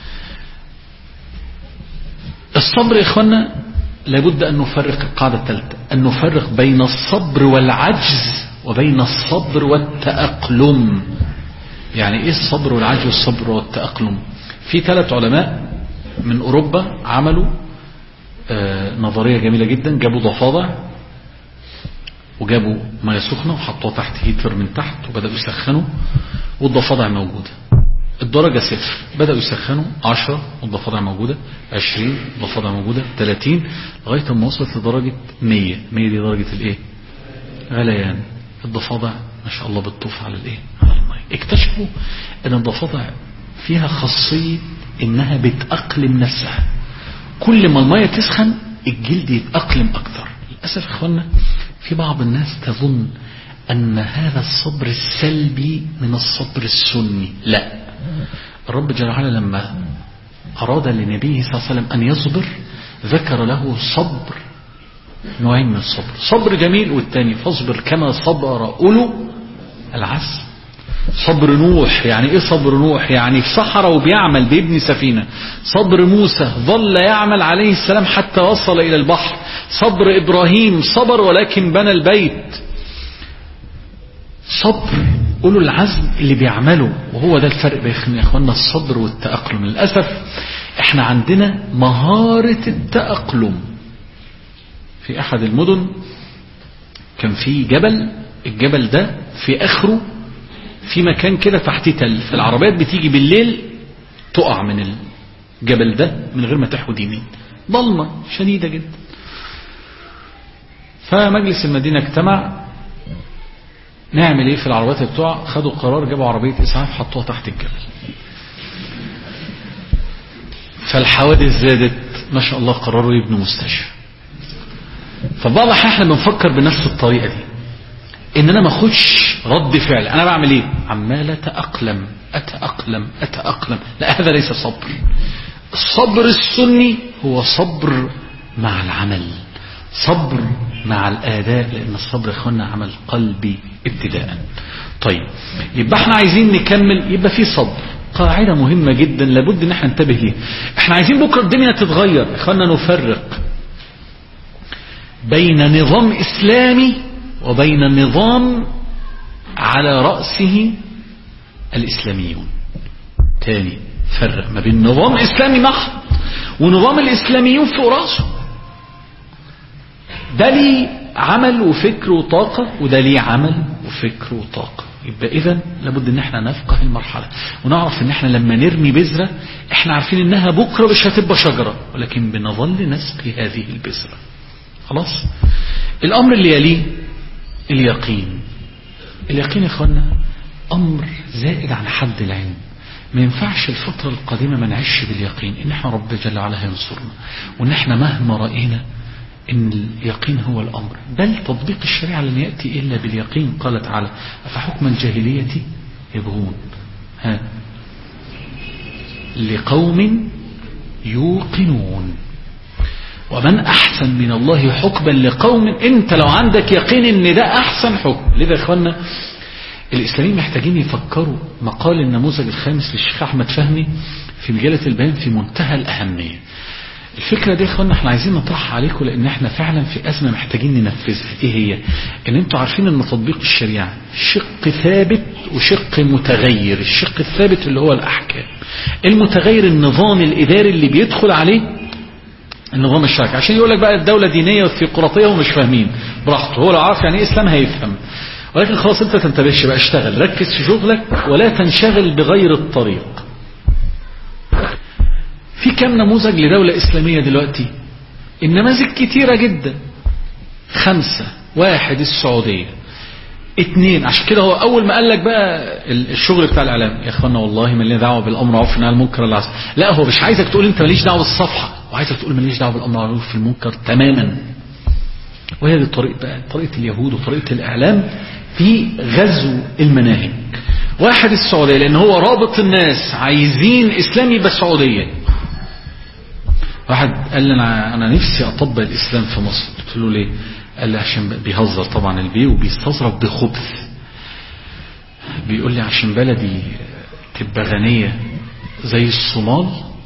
الصبر يا اخوانا لابد ان نفرق. القاعدة الثالثة ان نفرق بين الصبر والعجز وبين الصبر والتأقلم. يعني ايه الصبر والعجز والصبر والتأقلم؟ في ثلاث علماء من اوروبا عملوا آه نظرية جميلة جدا. جابوا ضفادع وجابوا مياه سخنة وحطوها تحت هيتر من تحت وبدأوا يسخنوا، والضفادع موجودة. الدرجة صفر، بدأوا يسخنوا عشرة والضفادع موجودة، عشرين الضفادع موجودة، ثلاثين، لغاية ما وصلت لدرجة مية. مية دي درجة الايه؟ غليان. الضفادع ما شاء الله بتطوف على الايه؟ على الماء. اكتشفوا ان الضفادع فيها خاصية انها بتأقلم نفسها. كل ما الماء تسخن الجلد يتأقلم اكتر. للأسف اخوانا في بعض الناس تظن ان هذا الصبر السلبي من الصبر السني. لا، الرب جل وعلا لما اراد لنبيه صلى الله عليه وسلم ان يصبر ذكر له صبر نوعين من الصبر: صبر جميل والتاني فاصبر كما صبر أولو العزم. صبر نوح، يعني ايه صبر نوح؟ يعني في صحراء وبيعمل بيبني سفينة. صبر موسى ظل يعمل عليه السلام حتى وصل إلى البحر. صبر إبراهيم صبر ولكن بنى البيت. صبر أولو العزم اللي بيعملوا، وهو ده الفرق بين يا اخوانا الصبر والتأقلم. للأسف احنا عندنا مهارة التأقلم في أحد المدن كان في جبل، الجبل ده في آخره في مكان كده تحتيه تل، العربيات بتيجي بالليل تقع من الجبل ده من غير ما تحود يمين، ضلمة شديدة جدا. فمجلس المدينة اجتمع نعمل ايه في العربيات بتوع، خدوا قرار جابوا عربية اسعاف حطوها تحت الجبل. فالحوادث زادت ما شاء الله، قرروا يبنوا مستشفى. فبعض الاحيان احنا بنفكر بنفس الطريقة دي، ان انا ما اخدش رد فعل، انا بعمل ايه؟ عمال اتأقلم اتأقلم اتأقلم. لا، هذا ليس صبر. الصبر السني هو صبر مع العمل، صبر مع الآداء، لأن الصبر يا اخوانا عمل قلبي ابتداء. طيب يبقى احنا عايزين نكمل، يبقى في صبر. قاعدة مهمة جدا لابد ان احنا ننتبه ليه. احنا عايزين بكرة الدنيا تتغير يا اخوانا، نفرق بين نظام اسلامي وبين نظام على رأسه الاسلاميون. تاني فرق ما بين نظام اسلامي محض ونظام الاسلاميون في رأسه. ده ليه عمل وفكر وطاقة، وده ليه عمل وفكر وطاقة. يبقى اذا لابد ان احنا نفقه المرحلة ونعرف ان احنا لما نرمي بذرة احنا عارفين انها بكرة مش هتبقى شجرة، ولكن بنظل نسقي هذه البذرة. خلاص. الامر اللي يليه اليقين. اليقين يا اخوانا امر زائد عن حد العلم. ما ينفعش الفترة القادمة ما نعيش باليقين ان احنا رب جل وعلا ينصرنا، وان احنا مهما رأينا ان اليقين هو الامر. بل تطبيق الشريعة لن يأتي الا باليقين. قال تعالى افحكم الجاهلية يبغون ها لقوم يوقنون ومن احسن من الله حكما لقوم. انت لو عندك يقين ان ده احسن حكم. لذا يا اخوانا الاسلاميين محتاجين يفكروا. مقال النموذج الخامس للشيخ احمد فهمي في مجلة البيان في منتهى الاهمية. الفكرة دي يا اخوانا احنا عايزين نطرحها عليكم، لان احنا فعلا في ازمة محتاجين ننفذها. ايه هي؟ ان انتوا عارفين ان تطبيق الشريعة شق ثابت وشق متغير. الشق الثابت اللي هو الاحكام، المتغير النظام الاداري اللي بيدخل عليه النظام الشرعي. عشان يقول لك بقى الدولة دينية وثيقراطية ومش فاهمين، براحته. هو لو عارف يعني ايه اسلام هيفهم، ولكن خلاص انت تنتبهش بقى، اشتغل ركز في شغلك ولا تنشغل بغير الطريق. في كم نموذج لدولة إسلامية دلوقتي؟ النماذج كتيرة جدا. خمسة. واحد السعودية، اتنين. عشان كده هو أول ما قال لك بقى الشغل بتاع الإعلام، يا أخوانا والله ما لنا دعوة بالأمر معروف والنهي عن المنكر العسل. لا، هو مش عايزك تقول أنت ماليش دعوة بالصفحة، وعايزك تقول ماليش دعوة بالأمر معروف والمنكر تماما. وهي دي الطريقة بقى، طريقة اليهود وطريقة الإعلام في غزو المناهج. واحد السعودية، لأن هو رابط الناس عايزين إسلام يبقى سعودية. واحد قال لي انا انا نفسي اطبق الاسلام في مصر. قلت له ليه؟ قال لي عشان بيهزر طبعا البيه وبيستظرف بخبث. بيقول لي عشان بلدي تبقى غنية زي الصومال،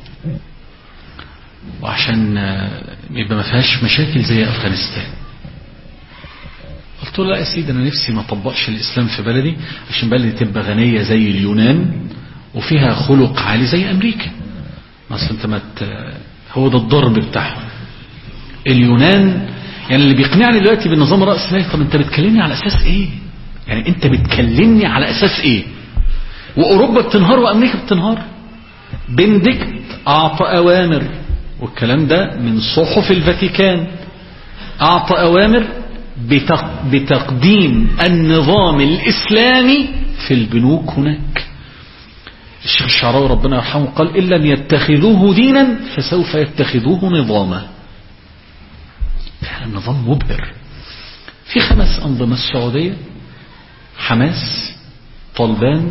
وعشان يبقى ما فيهاش مشاكل زي افغانستان. قلت له لا يا سيدي، انا نفسي ما اطبقش الاسلام في بلدي عشان بلدي تبقى غنية زي اليونان وفيها خلق عالي زي امريكا. مثلا انت ما هو ده الضرب بتاعهم. اليونان يعني اللي بيقنعني دلوقتي بالنظام الرأسمالي. طب انت بتكلمني على اساس ايه؟ يعني انت بتكلمني على اساس ايه؟ واوروبا بتنهار وامريكا بتنهار. بنديكت اعطى اوامر، والكلام ده من صحف الفاتيكان، اعطى اوامر بتقديم النظام الاسلامي في البنوك هناك. الشيخ الشعراوي ربنا يرحمه قال إن لم يتخذوه دينا فسوف يتخذوه نظاما. فعلا النظام مبهر. في خمس أنظمة: السعودية، حماس، طالبان،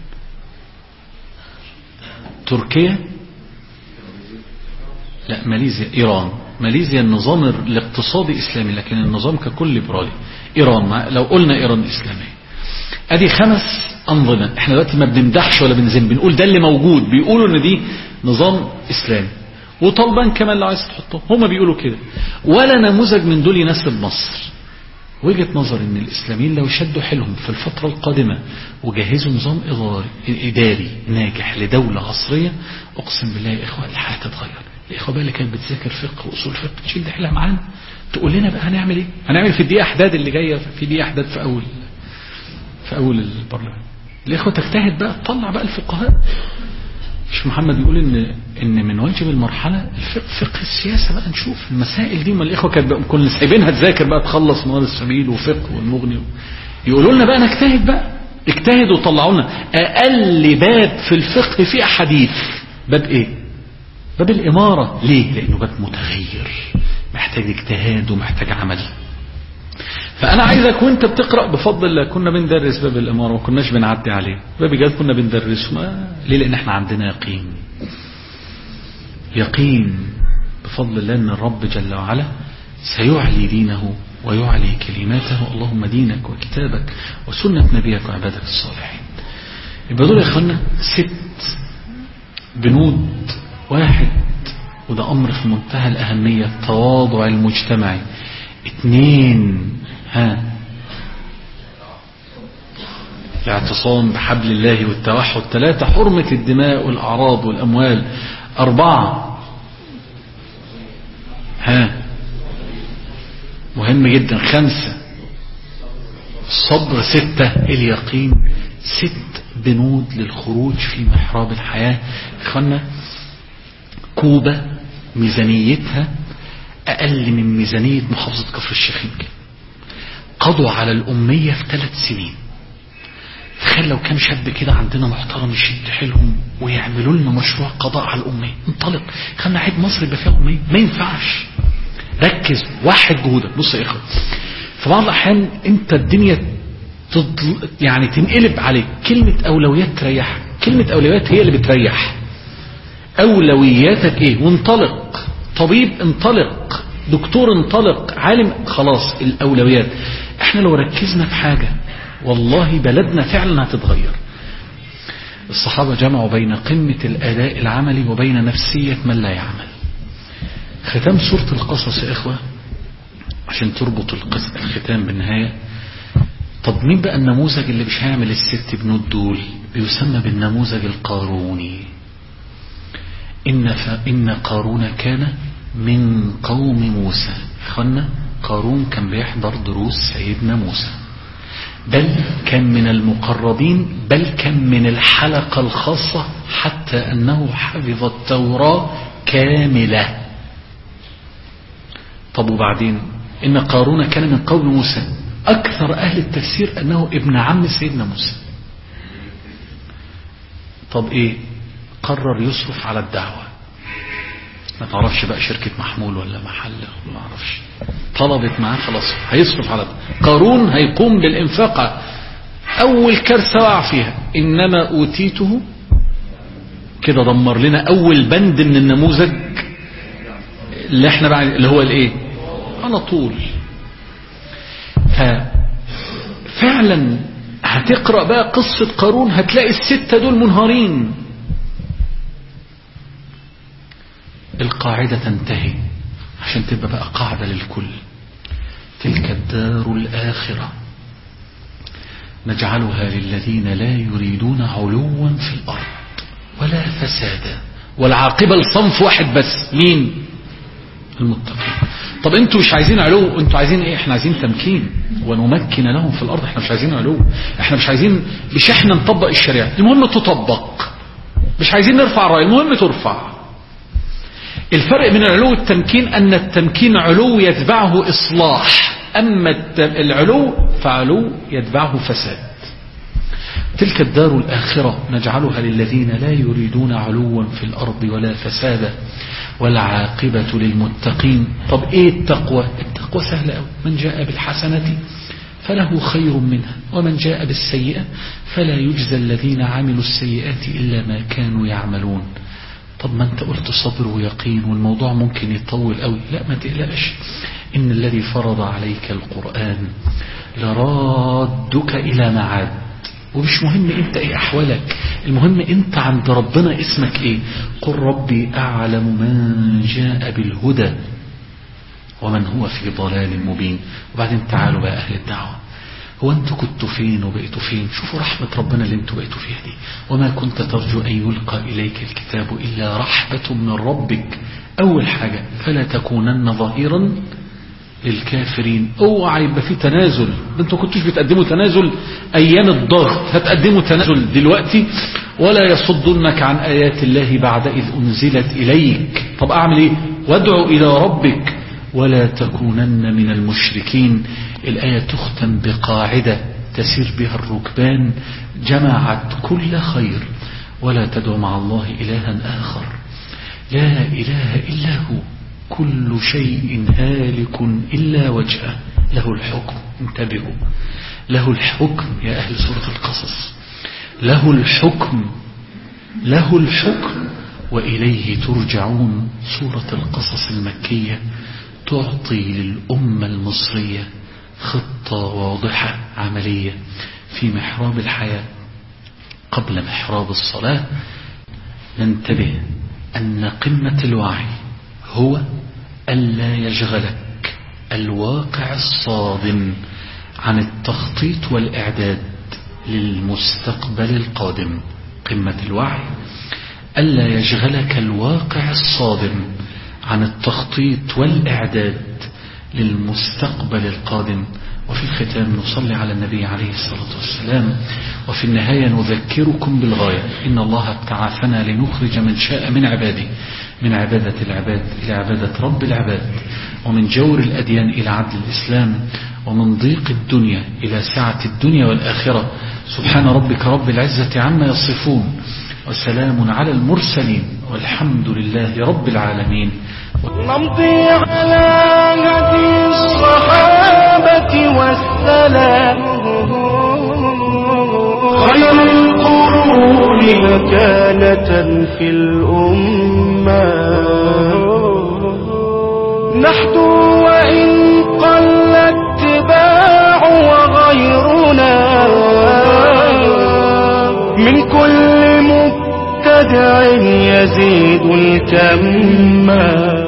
تركيا، لا ماليزيا، إيران. ماليزيا النظام الاقتصادي إسلامي لكن النظام ككل ليبرالي. إيران لو قلنا إيران إسلامية. ادي خمس انظمه. احنا دلوقتي ما بنمدحش ولا بنذم، بنقول ده اللي موجود. بيقولوا ان دي نظام اسلامي. وطالبان كمان لو عايز تحطه هم بيقولوا كده. ولا نموذج من دول يناسب مصر. وجهة نظر ان الاسلاميين لو شدوا حيلهم في الفترة القادمة وجهزوا نظام اداري اداري ناجح لدولة عصرية، اقسم بالله يا اخوان الحياة تتغير. الإخوة بقى اللي كانت بتذاكر فقه وأصول فقه تشيل دي حيلها معانا تقول لنا بقى هنعمل إيه؟ هنعمل في الدقيقة أحداد اللي جاية في دقيقة أحداد في أول في أول البرلمان. الإخوة تجتهد بقى تطلع بقى الفقهاء. مش محمد بيقول إن إن من واجب المرحلة الفقه فقه السياسة بقى نشوف المسائل دي. ما الإخوة كانت كنا سايبينها تذاكر بقى تخلص مواد السبيل وفقه والمغني يقولوا لنا بقى نجتهد بقى اجتهدوا وطلعوا لنا أقل باب في الفقه فيه أحاديث. باب إيه؟ باب الإمارة. ليه؟ لأنه باب متغير محتاج اجتهاد ومحتاج عمل. فأنا عايزك وانت بتقرأ بفضل الله كنا بندرس باب الإمارة وما كناش بنعدي عليه. باب الجهاد كنا بندرسه. ما ليه؟ لأن احنا عندنا يقين يقين بفضل الله أن الرب جل وعلا سيعلي دينه ويعلي كلماته. اللهم دينك وكتابك وسنة نبيك وعبادك الصالحين. يبقى دول يا اخوانا ست بنود. واحد وده أمر في منتهى الأهمية التواضع المجتمعي. اثنين ها الاعتصام بحبل الله والتوحد. ثلاثة حرمة الدماء والأعراض والأموال. أربعة ها مهم جدا. خمسة الصبر. ستة اليقين. ست بنود للخروج في محراب الحياة. إخوانا كوبا ميزانيتها أقل من ميزانية محافظة كفر الشيخ. يمكن قضوا على الأمية في ثلاث سنين. تخيل لو كان شاب كده عندنا محترم يشد حيلهم ويعملوا لنا مشروع قضاء على الأمية. انطلق خلنا عيد مصر يبقى فيها أمية. ما ينفعش. ركز واحد جهودك. بص يا إخوة في بعض الأحيان أنت الدنيا تضل يعني تنقلب عليك. كلمة أولويات تريحك. كلمة أولويات هي اللي بتريح. أولوياتك إيه؟ وانطلق. طبيب انطلق. دكتور انطلق. عالم خلاص. الأولويات احنا لو ركزنا في حاجة والله بلدنا فعلا هتتغير. الصحابة جمعوا بين قمة الأداء العملي وبين نفسية من لا يعمل. ختام سورة القصص يا إخوة عشان تربط الختام بالنهاية. طب مين بقى النموذج اللي مش هيعمل الست بنود دول؟ بيسمى بالنموذج القاروني. إن, فإن قارون كان من قوم موسى. إخوانا قارون كان بيحضر دروس سيدنا موسى بل كان من المقربين بل كان من الحلقة الخاصة حتى أنه حفظ التوراة كاملة. طب وبعدين إن قارون كان من قوم موسى. أكثر أهل التفسير أنه ابن عم سيدنا موسى. طب إيه؟ قرر يصرف على الدعوة. ما تعرفش بقى شركة محمول ولا محل ما اعرفش. طلبت معاه خلاص هيصرف على ده. قارون هيقوم بالإنفاق. أول كارثة وقع فيها إنما أوتيته كده. دمر لنا أول بند من النموذج اللي احنا بعد اللي هو الايه على طول. ففعلا هتقرأ بقى قصة قارون هتلاقي الستة دول منهارين. القاعدة تنتهي عشان تبقى بقى قاعدة للكل. تلك الدار الآخرة نجعلها للذين لا يريدون علوا في الأرض ولا فسادا والعاقبة لصنف واحد بس. مين؟ المتقين. طب انتوا مش عايزين علو، انتوا عايزين ايه؟ احنا عايزين تمكين ونمكن لهم في الأرض. احنا مش عايزين علو. احنا مش عايزين مش احنا نطبق الشريعة. المهم تطبق. مش عايزين نرفع الرأي. المهم ترفع. الفرق بين العلو والتمكين أن التمكين علو يتبعه إصلاح. أما العلو فعلو يتبعه فساد. تلك الدار الآخرة نجعلها للذين لا يريدون علوا في الأرض ولا فسادا والعاقبة للمتقين. طب إيه التقوى؟ التقوى سهلة أوي. من جاء بالحسنة فله خير منها ومن جاء بالسيئة فلا يجزى الذين عملوا السيئات إلا ما كانوا يعملون. طب ما انت قلت صبر ويقين والموضوع ممكن يطول قوي. لا ما تقلقش. إن الذي فرض عليك القرآن لرادك إلى معاد. ومش مهم انت ايه احوالك. المهم انت عند ربنا اسمك ايه. قل ربي اعلم من جاء بالهدى ومن هو في ضلال مبين. وبعدين تعالوا بقى اهل الدعوة. هو انتوا كنتوا فين وبقيتوا فين؟ شوفوا رحمة ربنا اللي انتوا بقيتوا فيها دي. وما كنت ترجو أن يلقى إليك الكتاب إلا رحمة من ربك. أول حاجة فلا تكونن ظهيرا للكافرين. اوعى يبقى في تنازل. انتوا كنتوش بتقدموا تنازل أيام الضغط، هتقدموا تنازل دلوقتي. ولا يصدنك عن آيات الله بعد إذ أنزلت إليك. طب أعمل إيه؟ وادعو إلى ربك ولا تكونن من المشركين. الآية تختم بقاعدة تسير بها الركبان جمعت كل خير. ولا تدعو مع الله إلها آخر لا إله إلا هو كل شيء هالك إلا وجهه له الحكم. انتبهوا، له الحكم يا أهل سورة القصص، له الحكم، له الحكم وإليه ترجعون. سورة القصص المكية تعطي للأمة المصرية خطة واضحة عملية في محراب الحياة قبل محراب الصلاة. ننتبه أن قمة الوعي هو ألا يشغلك الواقع الصادم عن التخطيط والإعداد للمستقبل القادم. قمة الوعي ألا يشغلك الواقع الصادم عن التخطيط والإعداد للمستقبل القادم. وفي الختام نصلي على النبي عليه الصلاة والسلام. وفي النهاية نذكركم بالغاية. إن الله ابتعثنا لنخرج من شاء من عباده من عبادة العباد إلى عبادة رب العباد، ومن جور الأديان إلى عدل الإسلام، ومن ضيق الدنيا إلى سعة الدنيا والآخرة. سبحان ربك رب العزة عما يصفون وسلام على المرسلين والحمد لله رب العالمين. نمضي على هدي الصحابة والسلام خير القرون مكانة في الأمة. نحدو وإن قل اتباع وغيرنا من كل مبتدع يزيد الكم.